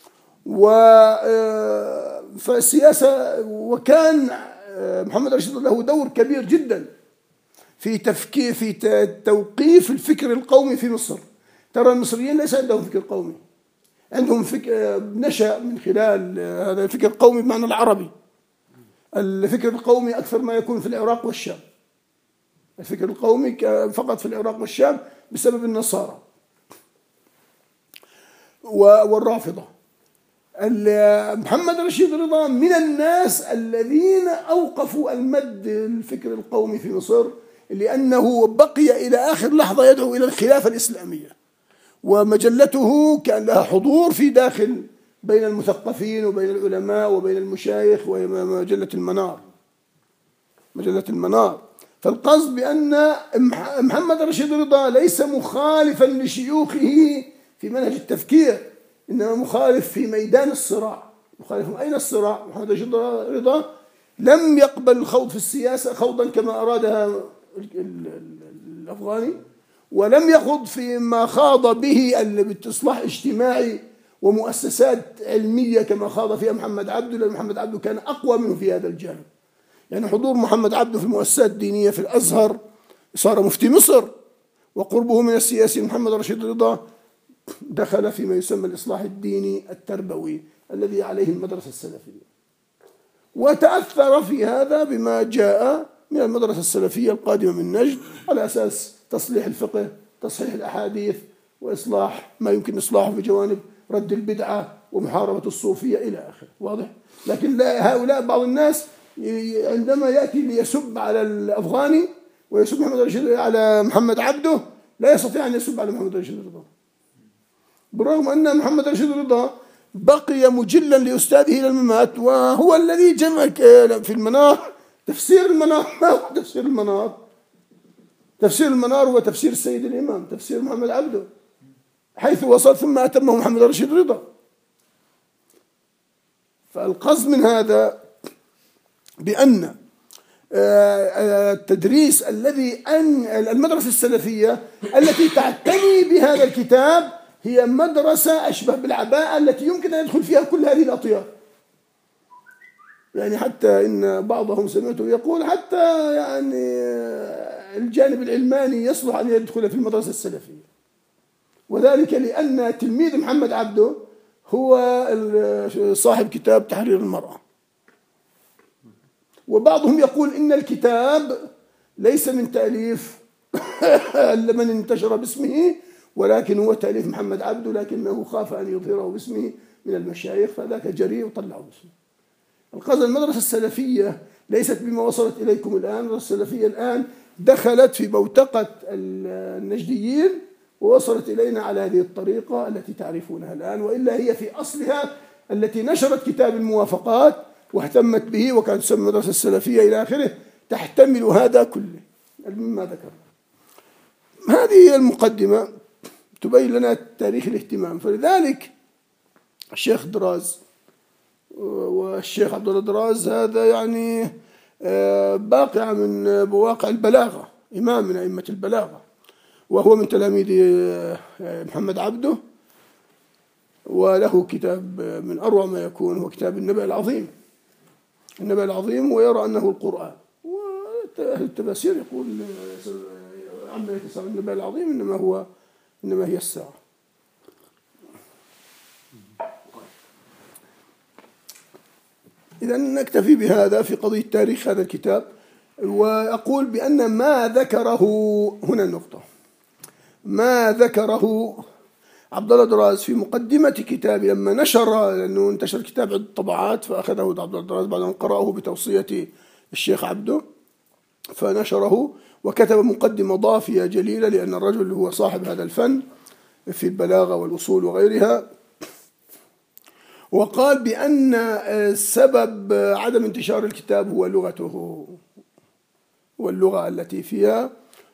فالسياسة، وكان محمد رشيد له دور كبير جدا في تفكير في توقيف الفكر القومي في مصر. ترى المصريين ليس عندهم فكر قومي، عندهم فكر نشأ من خلال هذا الفكر القومي بمعنى العربي. الفكر القومي أكثر ما يكون في العراق والشام، الفكر القومي فقط في العراق والشام بسبب النصارى والرافضة. محمد رشيد رضا من الناس الذين أوقفوا المد الفكر القومي في مصر، لأنه بقي إلى آخر لحظة يدعو إلى الخلافة الإسلامية، ومجلته كان لها حضور في داخل بين المثقفين وبين العلماء وبين المشايخ، وهي مجلة المنار، مجلة المنار. فالقصد بأن محمد رشيد رضا ليس مخالفا لشيوخه في منهج التفكير، إنما مخالف في ميدان الصراع. مخالف أين الصراع؟ محمد رشيد رضا لم يقبل الخوض في السياسة خوضا كما أرادها الأفغاني، ولم يخوض فيما خاض به بالإصلاح اجتماعي ومؤسسات علمية كما خاض فيها محمد عبده، لأن محمد عبده كان أقوى منه في هذا الجانب. يعني حضور محمد عبده في المؤسسات الدينية في الأزهر، صار مفتي مصر، وقربه من السياسي محمد رشيد رضا دخل فيما يسمى الإصلاح الديني التربوي الذي عليه المدرسة السلفية، وتأثر في هذا بما جاء من المدرسة السلفية القادمة من نجد على أساس تصليح الفقه، تصحيح الأحاديث، وإصلاح ما يمكن إصلاحه في جوانب رد البدعة ومحاربة الصوفية إلى آخره. واضح؟ لكن هؤلاء بعض الناس عندما يأتي ليسب على الأفغاني ويسب محمد رشيد على محمد عبده لا يستطيع أن يسب على محمد رشيد رضا، بالرغم أن محمد رشيد رضا بقي مجلا لأستاذه إلى الممات، وهو الذي جمع في المنار تفسير المنار. ما هو تفسير المنار؟ تفسير المنار هو تفسير السيد الإمام، تفسير محمد عبده، حيث وصل ثم أتمه محمد رشيد رضا. فالقصد من هذا بأن التدريس الذي أن المدرسة السلفية التي تعتني بهذا الكتاب هي مدرسة أشبه بالعباءة التي يمكن أن يدخل فيها كل هذه الأطياف. يعني حتى إن بعضهم سمعته يقول حتى يعني الجانب العلماني يصلح أن يدخل في المدرسة السلفية، وذلك لأن تلميذ محمد عبده هو صاحب كتاب تحرير المرأة، وبعضهم يقول إن الكتاب ليس من تأليف من انتشر باسمه، ولكن هو تأليف محمد عبده، لكنه خاف أن يظهره باسمه من المشايخ فذاك جريء وطلعه باسمه. القصد المدرسة السلفية ليست بما وصلت إليكم الآن. المدرسة السلفية الآن دخلت في بوتقة النجديين ووصلت إلينا على هذه الطريقة التي تعرفونها الآن، وإلا هي في أصلها التي نشرت كتاب الموافقات واهتمت به وكانت تسمى المدرسة السلفية إلى آخره تحتمل هذا كله مما ذكرنا. هذه المقدمة تبين لنا تاريخ الاهتمام. فلذلك الشيخ دراز والشيخ عبد الله دراز هذا يعني باقع من بواقع البلاغة، إمام من أئمة البلاغة، وهو من تلاميذ محمد عبده، وله كتاب من أروع ما يكون هو كتاب النبأ العظيم. النبأ العظيم ويرى أنه القرآن، وأهل التفاسير يقول عما يتسع النبأ العظيم إنما هو إنما هي الساعة. إذا نكتفي بهذا في قضية تاريخ هذا الكتاب، وأقول بأن ما ذكره هنا النقطة ما ذكره عبد الله دراز في مقدمة كتابه لما نشر، لأنه انتشر كتاب عدة طبعات فأخذه عبد الله دراز بعد أن قرأه بتوصية الشيخ عبده فنشره، وكتب مقدمة ضافية جليلة لأن الرجل هو صاحب هذا الفن في البلاغة والأصول وغيرها. وقال بأن سبب عدم انتشار الكتاب هو لغته واللغة التي فيها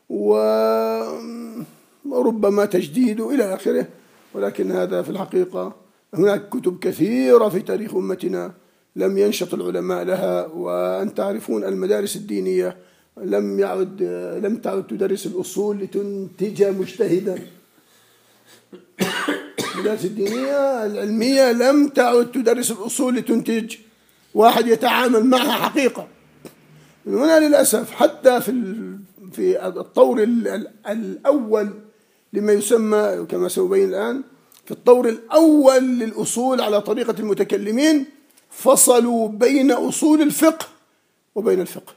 وربما تجديده إلى آخره، ولكن هذا في الحقيقة هناك كتب كثيرة في تاريخ أمتنا لم ينشط العلماء لها، وأن تعرفون المدارس الدينية لم يعد لم تعد تدرس الأصول لتنتج مجتهدا. المدارس الدينية العلمية لم تعد تدرس الأصول لتنتج واحد يتعامل معها حقيقة. من هنا للأسف حتى في في الطور الأول لما يسمى كما سأبين الآن في الطور الأول للأصول على طريقة المتكلمين فصلوا بين أصول الفقه وبين الفقه،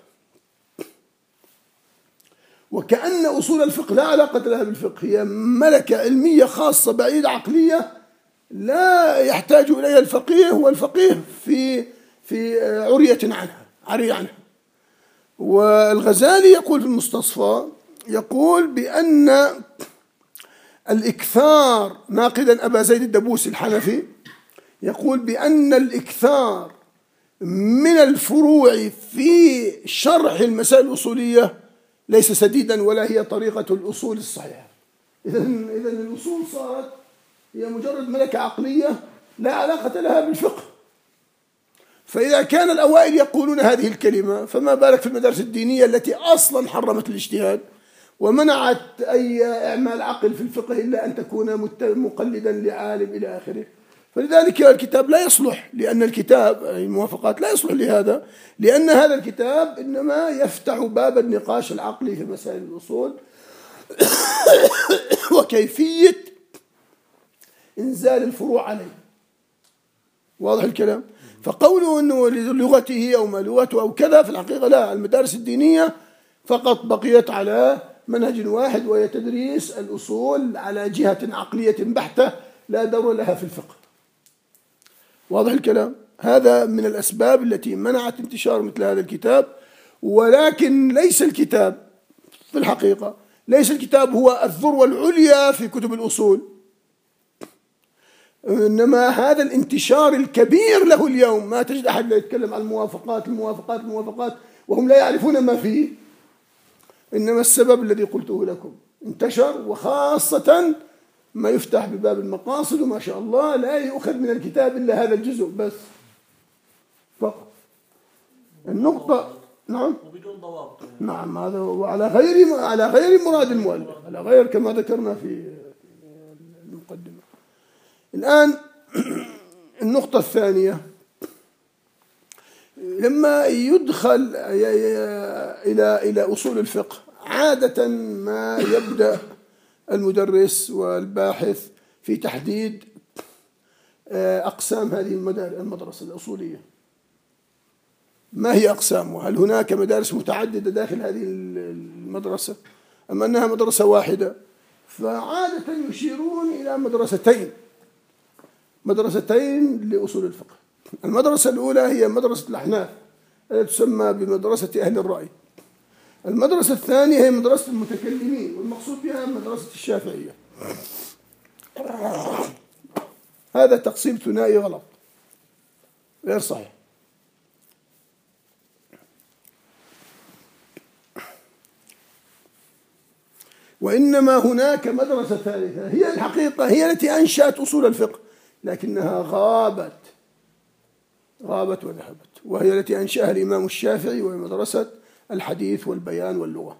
وكأن أصول الفقه لا علاقة لها بالفقه، هي ملكة علمية خاصة بعيدة عقلية لا يحتاج إليها الفقيه، والفقيه في في عرية عنها عري عنها. والغزالي يقول في المستصفى يقول بأن الإكثار ناقدا أبا زيد الدبوسي الحنفي يقول بأن الإكثار من الفروع في شرح المسائل الأصولية ليس سديدا ولا هي طريقة الأصول الصحيحة. إذن إذن الأصول صارت هي مجرد ملكة عقلية لا علاقة لها بالفقه. فإذا كان الأوائل يقولون هذه الكلمة فما بالك في المدارس الدينية التي أصلا حرمت الاجتهاد ومنعت أي إعمال عقل في الفقه إلا أن تكون مقلدا لعالم إلى آخره. فلذلك الكتاب لا يصلح، لأن الكتاب الموافقات لا يصلح لهذا، لأن هذا الكتاب إنما يفتح باب النقاش العقلي في مسائل الأصول وكيفية إنزال الفروع عليه. واضح الكلام؟ فقوله أنه لغته أو ما لغته أو كذا، في الحقيقة لا، المدارس الدينية فقط بقيت على منهج واحد، وهي تدريس الأصول على جهة عقلية بحتة لا دور لها في الفقه. واضح الكلام؟ هذا من الأسباب التي منعت انتشار مثل هذا الكتاب. ولكن ليس الكتاب في الحقيقة ليس الكتاب هو الذروة العليا في كتب الأصول، إنما هذا الانتشار الكبير له اليوم. ما تجد أحد لا يتكلم عن الموافقات الموافقات الموافقات وهم لا يعرفون ما فيه. إنما السبب الذي قلته لكم انتشر، وخاصة ما يفتح بباب المقاصد، وما شاء الله لا يؤخذ من الكتاب إلا هذا الجزء بس فقط. النقطة نعم
وبدون ضوابط.
نعم، هذا وعلى غير على غير مراد المؤلف، على غير كما ذكرنا في المقدمة. الآن النقطة الثانية، لما يدخل إلى إلى أصول الفقه عادة ما يبدأ المدرس والباحث في تحديد أقسام هذه المدرسة الأصولية. ما هي أقسامها؟ هل هناك مدارس متعددة داخل هذه المدرسة أم أنها مدرسة واحدة؟ فعادة يشيرون إلى مدرستين مدرستين لأصول الفقه. المدرسة الأولى هي مدرسة الأحناف التي تسمى بمدرسة أهل الرأي. المدرسة الثانية هي مدرسة المتكلمين، والمقصود بها مدرسة الشافعية. هذا تقسيم ثنائي غلط، غير صحيح. وإنما هناك مدرسة ثالثة هي الحقيقة هي التي أنشأت أصول الفقه، لكنها غابت غابت وذهبت، وهي التي أنشأها الإمام الشافعي، وهي مدرسة الحديث والبيان واللغة.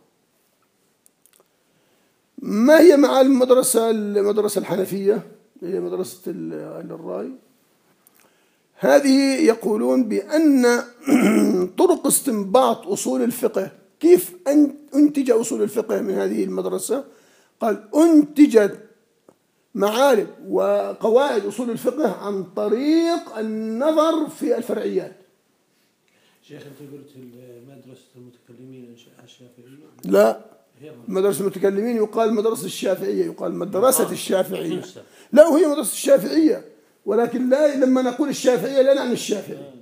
ما هي مع المدرسة المدرسة الحنفية؟ هي مدرسة أهل الرأي. هذه يقولون بأن طرق استنباط أصول الفقه، كيف أنتج أصول الفقه من هذه المدرسة؟ قال أنتجت معالم وقواعد أصول الفقه عن طريق النظر في الفرعيات.
شيخ أنت قلت مدرسة المتكلمين أنشأها الشافعية؟
لا، مدرسة المتكلمين يقال مدرسة الشافعية، يقال مدرسة الشافعية. لا، وهي مدرسة الشافعية، ولكن لا، لما نقول الشافعية لا نعني الشافعي.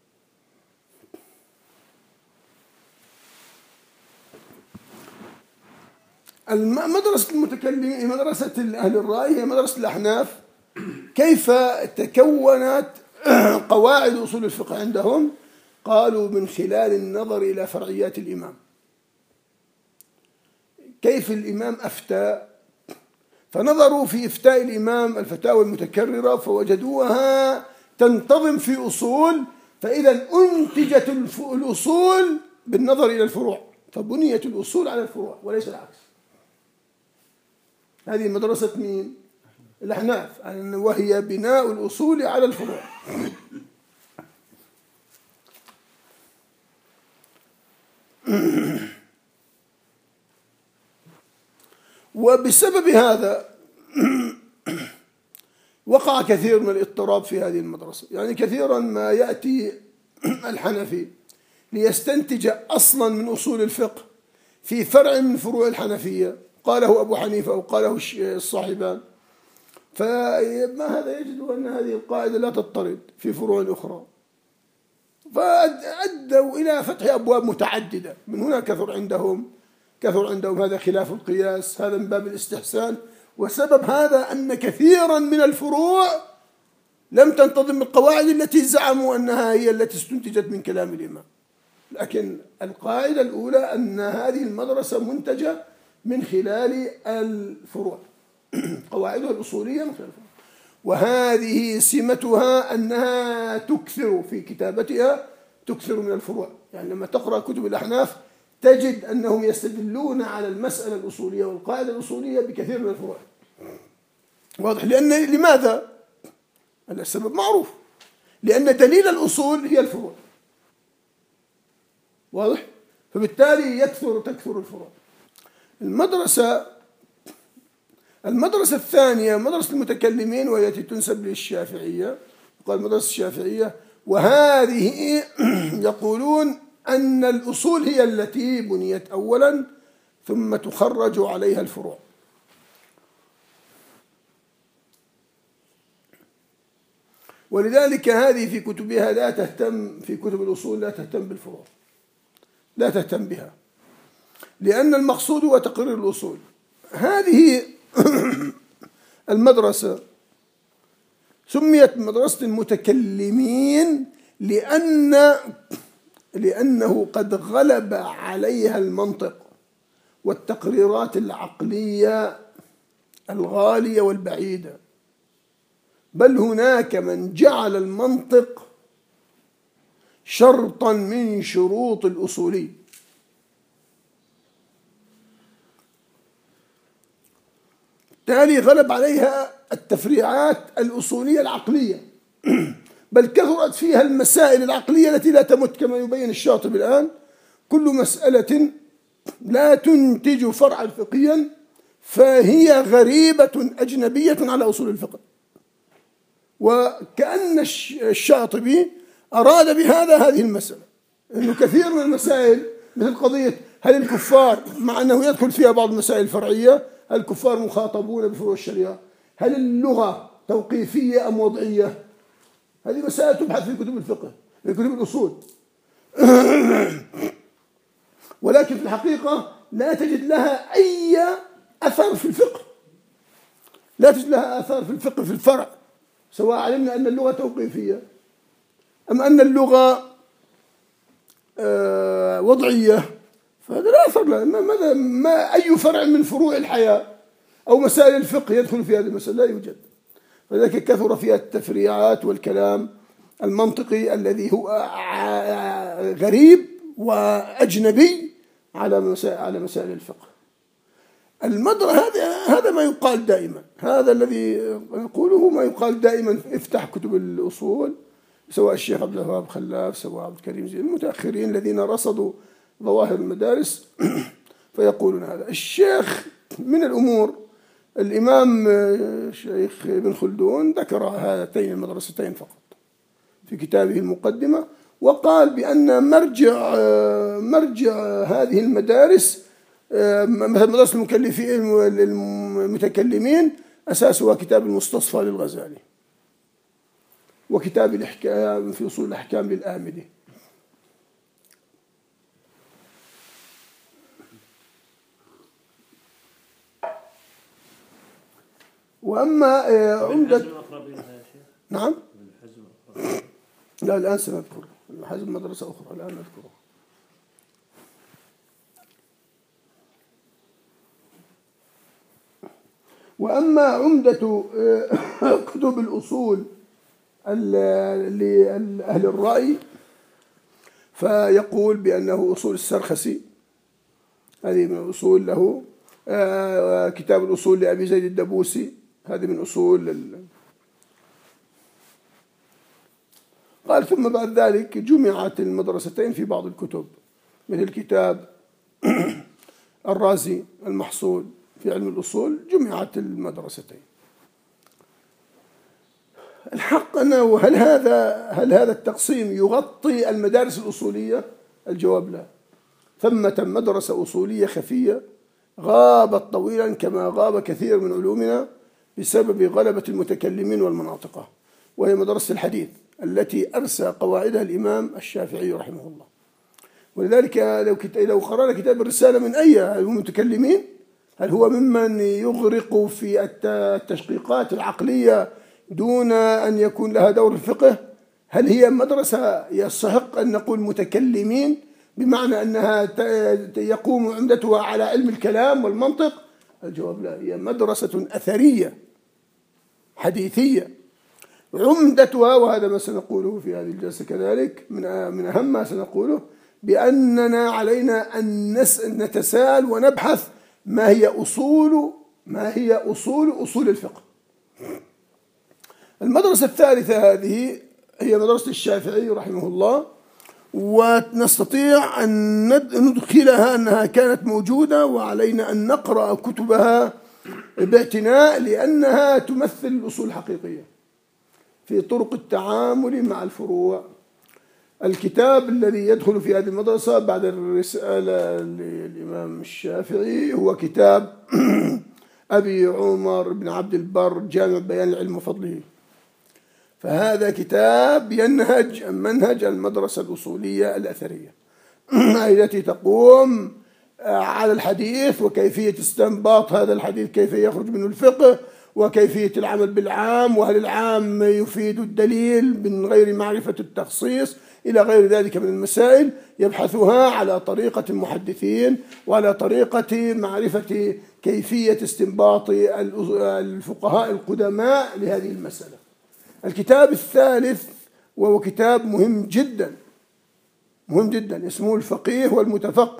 مدرسة المتكلمين مدرسة أهل الرأي هي مدرسة الأحناف. كيف تكونت قواعد أصول الفقه عندهم؟ قالوا من خلال النظر إلى فرعيات الإمام، كيف الإمام أفتى، فنظروا في إفتاء الإمام الفتاوى المتكررة فوجدوها تنتظم في أصول، فإذا أنتجت الأصول بالنظر إلى الفروع، فبنيت الأصول على الفروع وليس العكس. هذه مدرسة مين؟ الأحناف، وهي بناء الأصول على الفروع. وبسبب هذا وقع كثير من الاضطراب في هذه المدرسة. يعني كثيرا ما يأتي الحنفي ليستنتج أصلا من أصول الفقه في فرع من فروع الحنفية، قاله أبو حنيفة أو قاله الصاحبان، فما هذا يجد أن هذه القاعدة لا تضطرد في فروع أخرى، فأدوا إلى فتح أبواب متعددة. من هنا كثر عندهم كثر عندهم هذا خلاف القياس، هذا من باب الاستحسان. وسبب هذا أن كثيرا من الفروع لم تنتظم القواعد التي زعموا أنها هي التي استنتجت من كلام الإمام. لكن القاعدة الأولى أن هذه المدرسة منتجة من خلال الفروع، قواعدها الأصولية من خلال الفروع. وهذه سمتها أنها تكثر في كتابتها، تكثر من الفروع. يعني لما تقرأ كتب الأحناف تجد أنهم يستدلون على المسألة الأصولية والقاعدة الأصولية بكثير من الفروع. واضح؟ لأن لماذا؟ السبب معروف، لأن دليل الأصول هي الفروع، واضح؟ فبالتالي يكثر تكثر الفروع. المدرسة المدرسة الثانية مدرسة المتكلمين، وهي التي تنسب للشافعية، قال المدرسة الشافعية، وهذه يقولون أن الأصول هي التي بنيت أولا ثم تخرج عليها الفروع. ولذلك هذه في كتبها لا تهتم، في كتب الأصول لا تهتم بالفروع، لا تهتم بها، لأن المقصود هو تقرير الأصول. هذه المدرسة سميت مدرسة المتكلمين لأن لأنه قد غلب عليها المنطق والتقريرات العقلية الغالية والبعيدة، بل هناك من جعل المنطق شرطا من شروط الأصولي. بالتالي غلب عليها التفريعات الأصولية العقلية، بل كثرت فيها المسائل العقلية التي لا تمت، كما يبين الشاطبي الآن: كل مسألة لا تنتج فرعا فقهيا فهي غريبة أجنبية على أصول الفقه. وكأن الشاطبي أراد بهذا هذه المسألة، أنه كثير من المسائل مثل قضية هل الكفار، مع أنه يدخل فيها بعض المسائل الفرعية، هل الكفار مخاطبون بفروع الشريعة؟ هل اللغة توقيفية أم وضعية؟ هذه مسائل تبحث في كتب الفقه، في كتب الأصول. ولكن في الحقيقة لا تجد لها أي أثر في الفقه، لا تجد لها أثر في الفقه في الفرع، سواء علمنا أن اللغة توقيفية أم أن اللغة وضعية، فهذا لا أثر لها. ماذا ما أي فرع من فروع الحياة أو مسائل الفقه يدخل في هذه المسألة؟ لا يوجد. فذلك كثر فيها التفريعات والكلام المنطقي الذي هو غريب وأجنبي على مسائل على مسائل الفقه. المدرسة هذا هذا ما يقال دائما، هذا الذي يقوله ما يقال دائما. افتح كتب الأصول، سواء الشيخ عبد الوهاب خلاف، سواء عبد الكريم زين، المتأخرين الذين رصدوا ظواهر المدارس فيقولون هذا. الشيخ من الأمور الإمام الشيخ ابن خلدون ذكر هاتين المدرستين فقط في كتابه المقدمة، وقال بأن مرجع مرجع هذه المدارس مثل مدرسة المكلفين المتكلمين أساسها كتاب المستصفى للغزالي، وكتاب الإحكام في أصول الأحكام للآمدي. وأما عمدة نعم لا الآن سنذكر الحزم مدرسة أخرى الآن نذكره. وأما عمدة كتب الأصول لأهل الرأي فيقول بأنه أصول السرخسي، هذه من الأصول له. كتاب الأصول لأبي زيد الدبوسي، هذه من أصول ال... قال ثم بعد ذلك جمعت المدرستين في بعض الكتب، مثل كتاب الرازي المحصول في علم الأصول، جمعت المدرستين. الحق أنه هل هذا هل هذا التقسيم يغطي المدارس الأصولية؟ الجواب لا. ثمة مدرسة أصولية خفية غابت طويلا كما غاب كثير من علومنا بسبب غلبة المتكلمين والمناطقة، وهي مدرسة الحديث التي أرسى قواعدها الإمام الشافعي رحمه الله. ولذلك لو لو قرأنا كتاب الرسالة من أي المتكلمين، هل هو ممن يغرق في التشقيقات العقلية دون أن يكون لها دور في الفقه؟ هل هي مدرسة يستحق أن نقول متكلمين بمعنى أنها يقوم عمدتها على علم الكلام والمنطق؟ الجواب لا، هي مدرسة أثرية حديثية عمدتها، وهذا ما سنقوله في هذه الجلسة كذلك، من من أهم ما سنقوله، بأننا علينا أن نتساءل ونبحث ما هي أصول ما هي أصول أصول الفقه. المدرسة الثالثة هذه هي مدرسة الشافعي رحمه الله، ونستطيع أن ندخلها أنها كانت موجودة، وعلينا أن نقرأ كتبها باعتناء لأنها تمثل الأصول الحقيقية في طرق التعامل مع الفروع. الكتاب الذي يدخل في هذه المدرسة بعد الرسالة للإمام الشافعي هو كتاب أبي عمر بن عبد البر جامع بيان العلم وفضله. فهذا كتاب ينهج منهج المدرسة الأصولية الأثرية التي تقوم على الحديث وكيفية استنباط هذا الحديث، كيف يخرج منه الفقه، وكيفية العمل بالعام، وهل العام يفيد الدليل من غير معرفة التخصيص، إلى غير ذلك من المسائل يبحثها على طريقة المحدثين وعلى طريقة معرفة كيفية استنباط الفقهاء القدماء لهذه المسألة. الكتاب الثالث وهو كتاب مهم جدا مهم جدا اسمه الفقيه والمتفقه،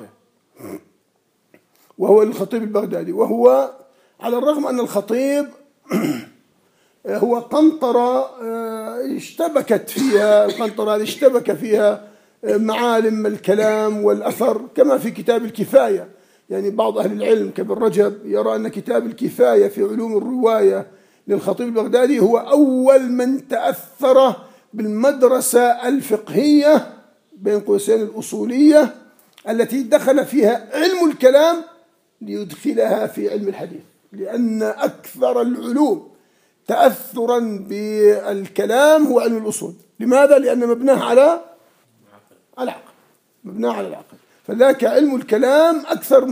وهو الخطيب البغدادي. وهو على الرغم أن الخطيب هو قنطرة اشتبكت فيها القنطرة اشتبك فيها معالم الكلام والأثر، كما في كتاب الكفاية. يعني بعض أهل العلم كابن رجب يرى أن كتاب الكفاية في علوم الرواية للخطيب البغدادي هو أول من تأثر بالمدرسة الفقهية بين قوسين الأصولية التي دخل فيها علم الكلام ليدخلها في علم الحديث، لأن أكثر العلوم تأثرا بالكلام هو علم الأصول. لماذا؟ لأن مبناه على العقل مبناه على العقل فذاك علم الكلام أكثر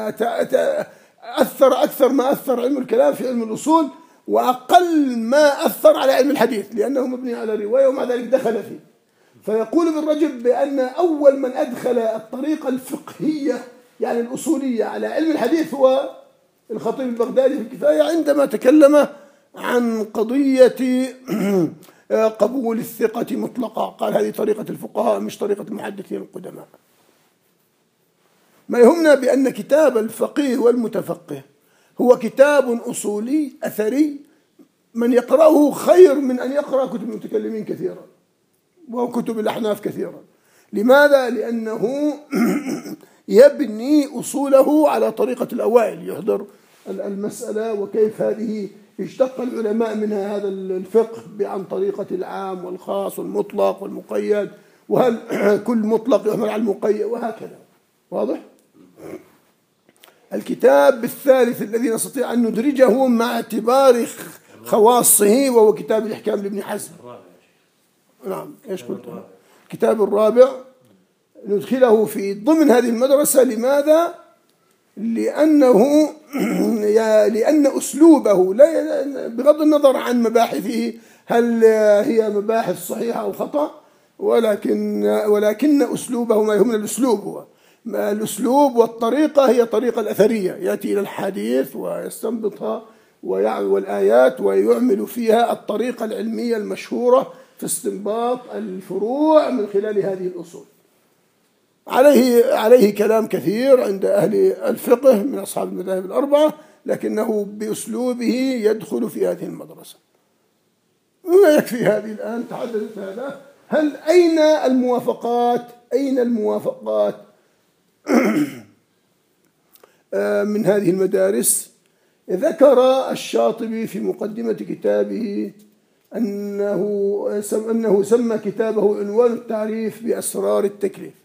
أثر أكثر ما أثر علم الكلام في علم الأصول، وأقل ما أثر على علم الحديث لأنه مبني على رواية ومع ذلك دخل فيه. فيقول ابن رجب بأن أول من أدخل الطريقة الفقهية يعني الأصولية على علم الحديث هو الخطيب البغدادي في الكفاية، عندما تكلم عن قضية قبول الثقة مطلقة. قال هذه طريقة الفقهاء مش طريقة المحدثين القدماء. ما يهمنا بأن كتاب الفقيه والمتفقه هو كتاب أصولي أثري من يقرأه خير من أن يقرأ كتب المتكلمين كثيرا وكتب الأحناف كثيرا. لماذا؟ لأنه يبني أصوله على طريقة الأوائل، يحضر المسألة وكيف هذه اشتق العلماء منها هذا الفقه عن طريقة العام والخاص والمطلق والمقيد، وهل كل مطلق يحمل على المقيد وهكذا. واضح؟ الكتاب الثالث الذي نستطيع أن ندرجه مع اعتبار خواصه وهو كتاب الإحكام لابن حزم. نعم، ايش قلت؟ الكتاب الرابع ندخله في ضمن هذه المدرسة. لماذا؟ لأنه لأن أسلوبه لا بغض النظر عن مباحثه هل هي مباحث صحيحة أو خطأ، ولكن ولكن أسلوبه ما يهمنا الأسلوب هو الأسلوب والطريقة هي طريقة الأثرية، يأتي إلى الحديث ويستنبطها والآيات ويعمل فيها الطريقة العلمية المشهورة في استنباط الفروع من خلال هذه الأصول. عليه عليه كلام كثير عند أهل الفقه من أصحاب المذاهب الأربعة، لكنه بأسلوبه يدخل في هذه المدرسة. وما يكفي هذه الآن تحدثت هذا. هل أين الموافقات أين الموافقات من هذه المدارس؟ ذكر الشاطبي في مقدمة كتابه أنه أنه سمى كتابه عنوان التعريف بأسرار التكليف،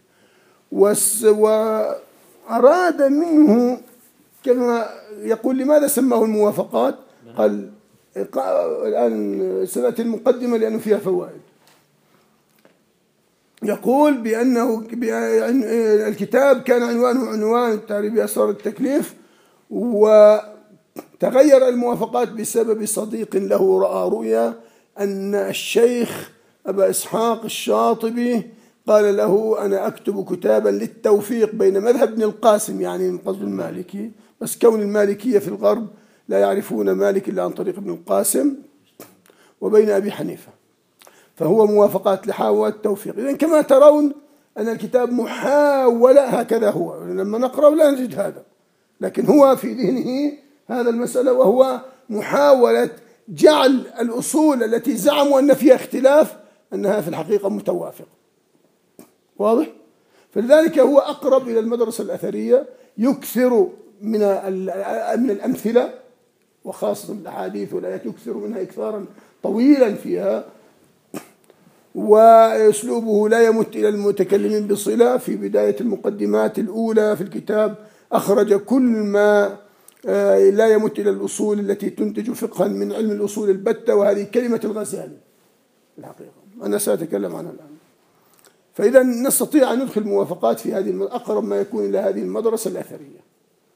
وأراد منه كما يقول لماذا سماه الموافقات. قال الآن سنأتي المقدمة لأنه فيها فوائد. يقول بأنه الكتاب كان عنوانه عنوان التعريف بأسرار التكليف، وتغير الموافقات بسبب صديق له رأى رؤيا أن الشيخ أبا إسحاق الشاطبي قال له أنا أكتب كتابا للتوفيق بين مذهب ابن القاسم، يعني قصد المالكي، بس كون المالكية في الغرب لا يعرفون مالك إلا عن طريق ابن القاسم، وبين أبي حنيفة، فهو موافقات لحاوى التوفيق. إذن كما ترون أن الكتاب محاولة، هكذا هو لما نقرأ لا نجد هذا، لكن هو في ذهنه هذا المسألة، وهو محاولة جعل الأصول التي زعموا أن فيها اختلاف أنها في الحقيقة متوافقة. واضح؟ فلذلك هو أقرب إلى المدرسة الأثرية، يكثر من من الأمثلة وخاصة الأحاديث والآيات، يكثر منها إكثارا طويلا فيها، وأسلوبه لا يمت إلى المتكلمين بصلة. في بداية المقدمات الأولى في الكتاب أخرج كل ما لا يمت إلى الأصول التي تنتج فقها من علم الأصول البتة، وهذه كلمة الغزالي الحقيقة أنا سأتكلم عنها الآن. فإذا نستطيع أن ندخل موافقات في هذه أقرب ما يكون إلى هذه المدرسة الأثرية.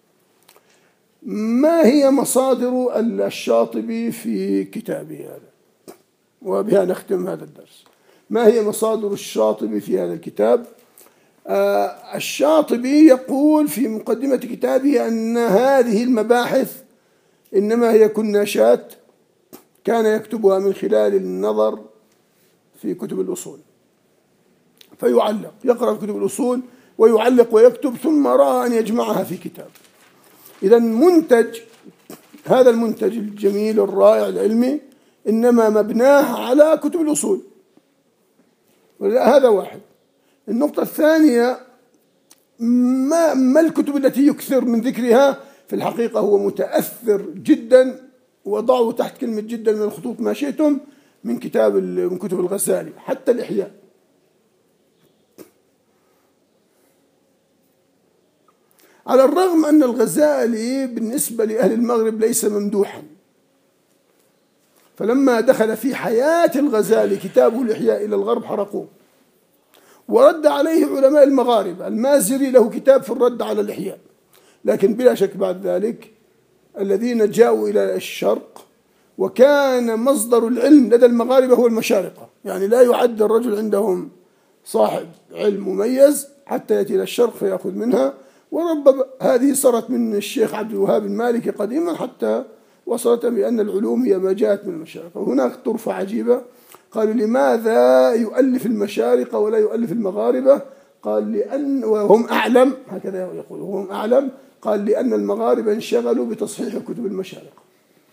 ما هي مصادر الشاطبي في كتابه هذا؟ وبها نختم هذا الدرس. ما هي مصادر الشاطبي في هذا الكتاب؟ آه الشاطبي يقول في مقدمة كتابه أن هذه المباحث إنما هي كناشات كان يكتبها من خلال النظر في كتب الأصول، فيعلق، يقرأ كتب الأصول ويعلق ويكتب، ثم رأى أن يجمعها في كتاب. إذا منتج هذا المنتج الجميل الرائع العلمي إنما مبناه على كتب الأصول. هذا واحد. النقطة الثانية، ما, ما الكتب التي يكثر من ذكرها؟ في الحقيقة هو متأثر جدا، وضعوا تحت كلمة جدا من الخطوط ما شئتم، من كتاب من كتب الغزالي حتى الإحياء. على الرغم أن الغزالي بالنسبة لأهل المغرب ليس ممدوحا، فلما دخل في حياة الغزالي كتابه الإحياء إلى الغرب حرقوه، ورد عليه علماء المغاربة. المازري له كتاب في الرد على الإحياء، لكن بلا شك بعد ذلك الذين جاءوا إلى الشرق، وكان مصدر العلم لدى المغاربة هو المشارقة، يعني لا يعد الرجل عندهم صاحب علم مميز حتى يأتي إلى الشرق فيأخذ منها. وربما هذه صارت من الشيخ عبد الوهاب المالكي قديما حتى وصلت بأن العلوم هي ما جاءت من المشارقة. وهناك طرفة عجيبة، قالوا لماذا يؤلف المشارقة ولا يؤلف المغاربة؟ قال لأن، وهم أعلم، هكذا يقول، وهم أعلم، قال لأن المغاربة انشغلوا بتصحيح كتب المشارقة.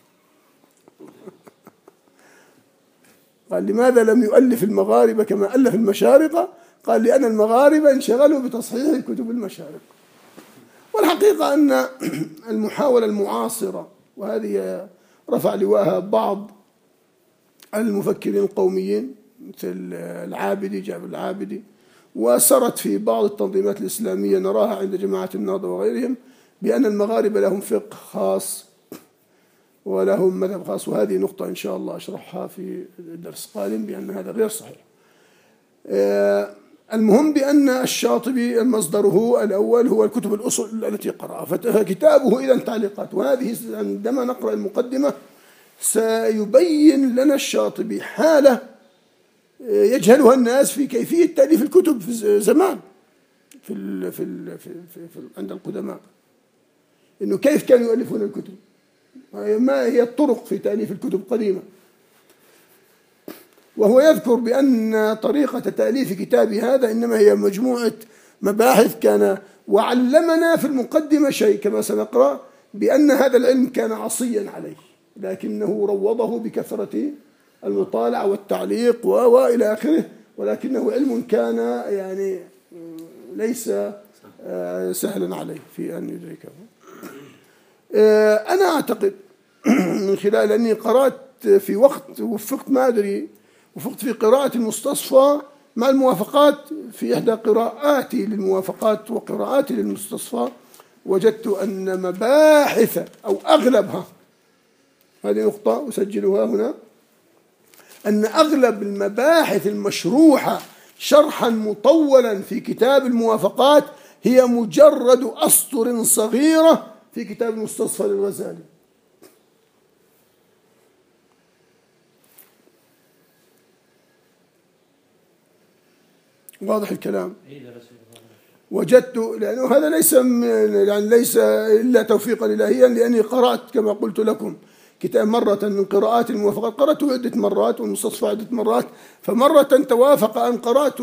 قال لماذا لم يؤلف المغاربة كما ألف المشارقة؟ قال لأن المغاربة انشغلوا بتصحيح كتب المشارقة. والحقيقة أن المحاولة المعاصرة، وهذه رفع لواءها بعض المفكرين القوميين مثل العابدي، جابر العابدي، وسرت في بعض التنظيمات الإسلامية نراها عند جماعة النهضة وغيرهم، بأن المغاربة لهم فقه خاص ولهم مذهب خاص. وهذه نقطة إن شاء الله أشرحها في الدرس القادم بأن هذا غير صحيح. المهم بأن الشاطبي مصدره الأول هو الكتب الأصول التي قرأها، فكتابه إذا تعليقات. وهذه عندما نقرأ المقدمة سيبين لنا الشاطبي حالة يجهلها الناس في كيفية تأليف الكتب في زمان في ال في ال في, في, في عند القدماء، إنه كيف كانوا يؤلفون الكتب، ما هي الطرق في تأليف الكتب قديما. وهو يذكر بأن طريقة تأليف كتابه هذا إنما هي مجموعة مباحث كان، وعلمنا في المقدمة شيء كما سنقرأ بأن هذا العلم كان عصيا عليه، لكنه روضه بكثرة المطالعة والتعليق وإلى آخره، ولكنه علم كان يعني ليس سهلا عليه في أن يدركه. أنا أعتقد من خلال أني قرأت في وقت وفقت، ما أدري، وفقت في قراءة المستصفى مع الموافقات، في إحدى قراءاتي للموافقات وقراءاتي للمستصفى وجدت أن مباحث أو أغلبها، هذه نقطة أسجلها هنا، أن أغلب المباحث المشروحة شرحا مطولا في كتاب الموافقات هي مجرد أسطر صغيرة في كتاب المستصفى للغزالي. واضح الكلام؟ وجدت، لأنه هذا ليس يعني ليس إلا توفيقا إلهيا، لأني قرأت كما قلت لكم كتاب مرة من قراءات الموافقات، قرأته عدة مرات والمستصفى عدة مرات، فمرة توافق أن قرأت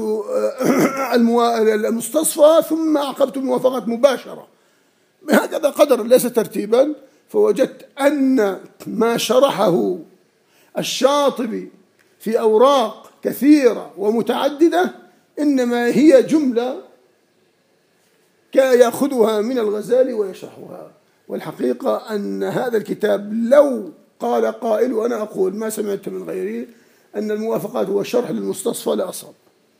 المستصفى ثم عقبت الموافقات مباشرة، هكذا قدر ليس ترتيبا. فوجدت أن ما شرحه الشاطبي في أوراق كثيرة ومتعددة إنما هي جملة يأخذها من الغزالي ويشرحها. والحقيقة أن هذا الكتاب لو قال قائل، وأنا أقول ما سمعت من غيري، أن الموافقات هو شرح للمستصفى لأصل،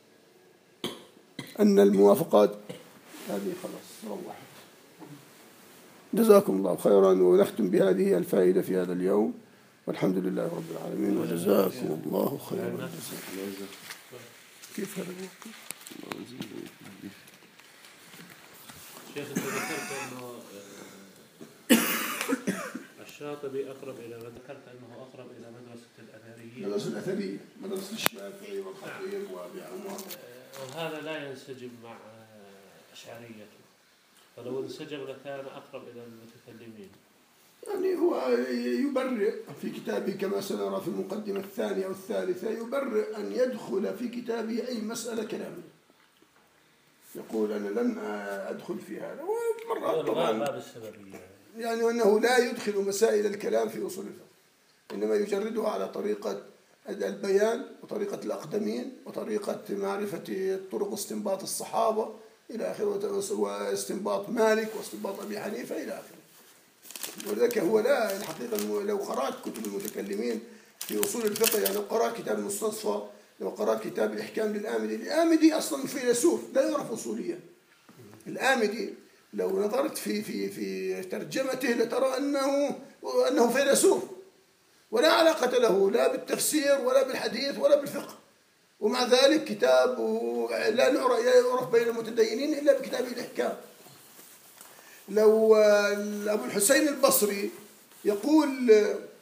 أن الموافقات هذه خلاص روحت. جزاكم الله خيرا، ونختم بهذه الفائدة في هذا اليوم، والحمد لله رب العالمين، وجزاكم الله خيرا. كيف هذا الوقت؟
شيخ أنت ذكرت أنه الشاطبي أقرب إلى ذكرت أنه أقرب إلى مدرسة الأثريين،
مدرسة الأثرية، مدرسة الشافعي والخطيب وأبي عمر،
وهذا لا ينسجم مع أشعريته، فلو انسجم لكان أقرب إلى المتكلمين.
يعني هو يبرئ في كتابه كما سنرى في المقدمة الثانية أو الثالثة، يبرئ أن يدخل في كتابه أي مسألة كلامية، يقول أنا لن أدخل في هذا، ومرات طبعا يعني أنه لا يدخل مسائل الكلام في أصول الفقه، إنما يجردها على طريقة البيان وطريقة الأقدمين وطريقة معرفة طرق استنباط الصحابة إلى آخره، واستنباط مالك واستنباط أبي حنيفة إلى آخره. ولذلك هو لا الحقيقة لو قرأت كتب المتكلمين في أصول الفقه، يعني لو قرأت كتاب المستصفى، لو قرأت كتاب الإحكام للآمدي، الآمدي أصلا فيلسوف لا يعرف أصوليا. الآمدي لو نظرت في في في ترجمته لترى أنه أنه فيلسوف ولا علاقة له لا بالتفسير ولا بالحديث ولا بالفقه، ومع ذلك كتاب لا يعرف بين المتدينين إلا بكتاب الإحكام. لو أبو الحسين البصري يقول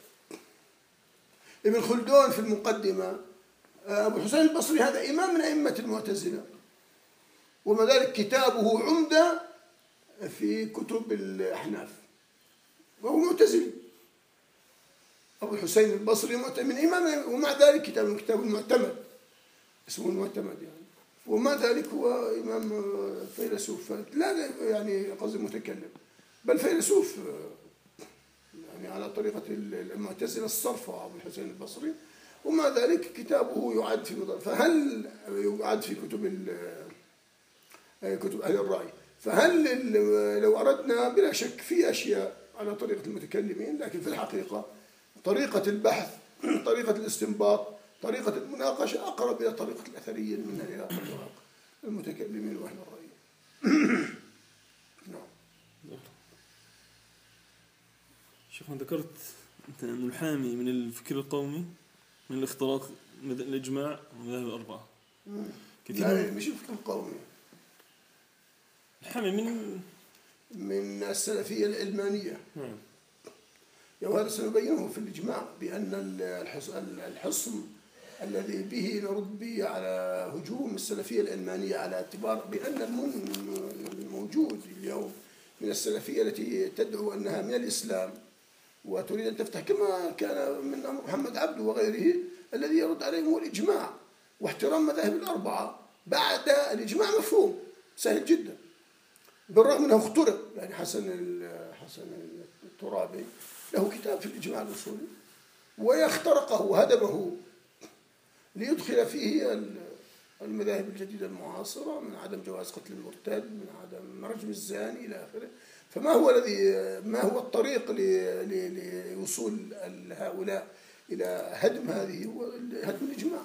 ابن خلدون في المقدمة، أبو الحسين البصري هذا إمام من أئمة المعتزلة، ومع ذلك كتابه عمدة في كتب الأحناف وهو معتزلي. أبو الحسين البصري من إمام، ومع ذلك كتاب كتاب المعتمد اسمه المعتمد يعني، ومع ذلك هو إمام فيلسوف، لا يعني قصدي متكلم بل فيلسوف يعني على طريقة المعتزلة الصرفة أبو الحسين البصري، ومع ذلك كتابه يعد في مضر. فهل يعد في كتب كتب أهل الرأي؟ فهل لو أردنا بلا شك في أشياء على طريقة المتكلمين، لكن في الحقيقة طريقة البحث، طريقة الاستنباط، طريقة المناقشة أقرب إلى طريقة الأثريين منها إلى طريقة المتكلمين وأهل الرأي.
نعم. شيخ ذكرت أنت أن الحامي من الفكر القومي من الاختراق الإجماع والمذاهب الأربعة.
لا مش الفكر القومي،
الحامي من
من السلفية العلمانية.
نعم.
وهذا سنبينه في الإجماع بأن الحصن الذي به نرد به على هجوم السلفية العلمانية، على اعتبار بأن الموجود اليوم من السلفية التي تدعو أنها من الإسلام وتريد أن تفتح كما كان من أمر محمد عبده وغيره، الذي يرد عليهم هو الإجماع واحترام مذاهب الأربعة. بعد الإجماع مفهوم سهل جدا، بالرغم أنه اخترق، يعني حسن حسن الترابي له كتاب في الإجماع الأصولي ويخترقه وهدمه ليدخل فيه المذاهب الجديدة المعاصرة من عدم جواز قتل المرتد، من عدم رجم الزاني إلى آخره. فما هو الذي ما هو الطريق لوصول هؤلاء إلى هدم هذه؟ هو هدم الإجماع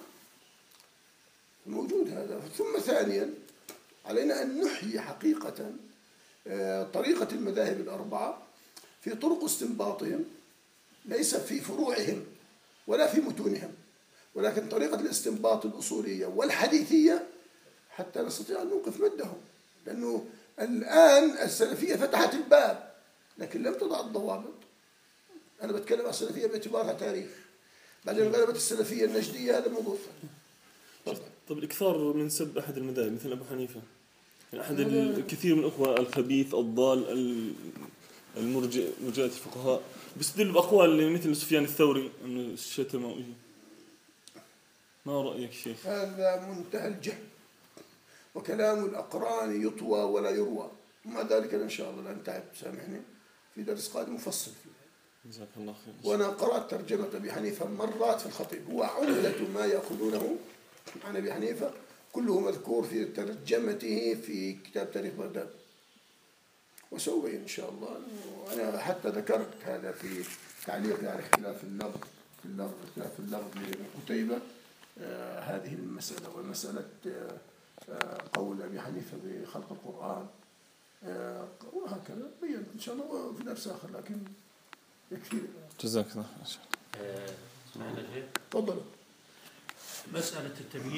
الموجود هذا. ثم ثانيا علينا أن نحيي حقيقة طريقة المذاهب الأربعة في طرق استنباطهم، ليس في فروعهم ولا في متونهم، ولكن طريقة الاستنباط الأصولية والحديثية حتى نستطيع أن نوقف مدهم. لأنه الآن السلفية فتحت الباب لكن لم تضع الضوابط. أنا بتكلم عن السلفية باعتبارها تاريخ، بعدين غلبت السلفية النجدية، هذا موضوع ثاني.
طب الإكثار من سب أحد المذاهب مثل أبو حنيفة، يعني أحد الكثير من الأخوة الخبيث الضال المرجئ مرجئة الفقهاء بيستدل بأقوال مثل سفيان الثوري أنه الشتم أو إيه. ما رأيك شيخ؟
هذا منتهى الجهل، وكلام الأقران يطوى ولا يروى. ومع ذلك إن شاء الله لن تعب سامحني في درس قادم مفصل فيه.
جزاك الله خير.
وأنا قرأت ترجمة أبي حنيفة مرات في الخطيب، وعمدة ما يأخذونه عن أبي حنيفة كله مذكور في ترجمته في كتاب تاريخ بغداد، وسأبين إن شاء الله. وأنا حتى ذكرت هذا في تعليقي على اختلاف اللفظ في اللفظ اختلاف اللفظ لابن قتيبة، آه هذه المسألة ومسألة آه آه قول أبي حنيفة بخلق القرآن، آه وهكذا بيّنت إن شاء الله في درس آخر، لكن يكفي.
جزاك الله خير.
تفضل.
مسألة
التمييز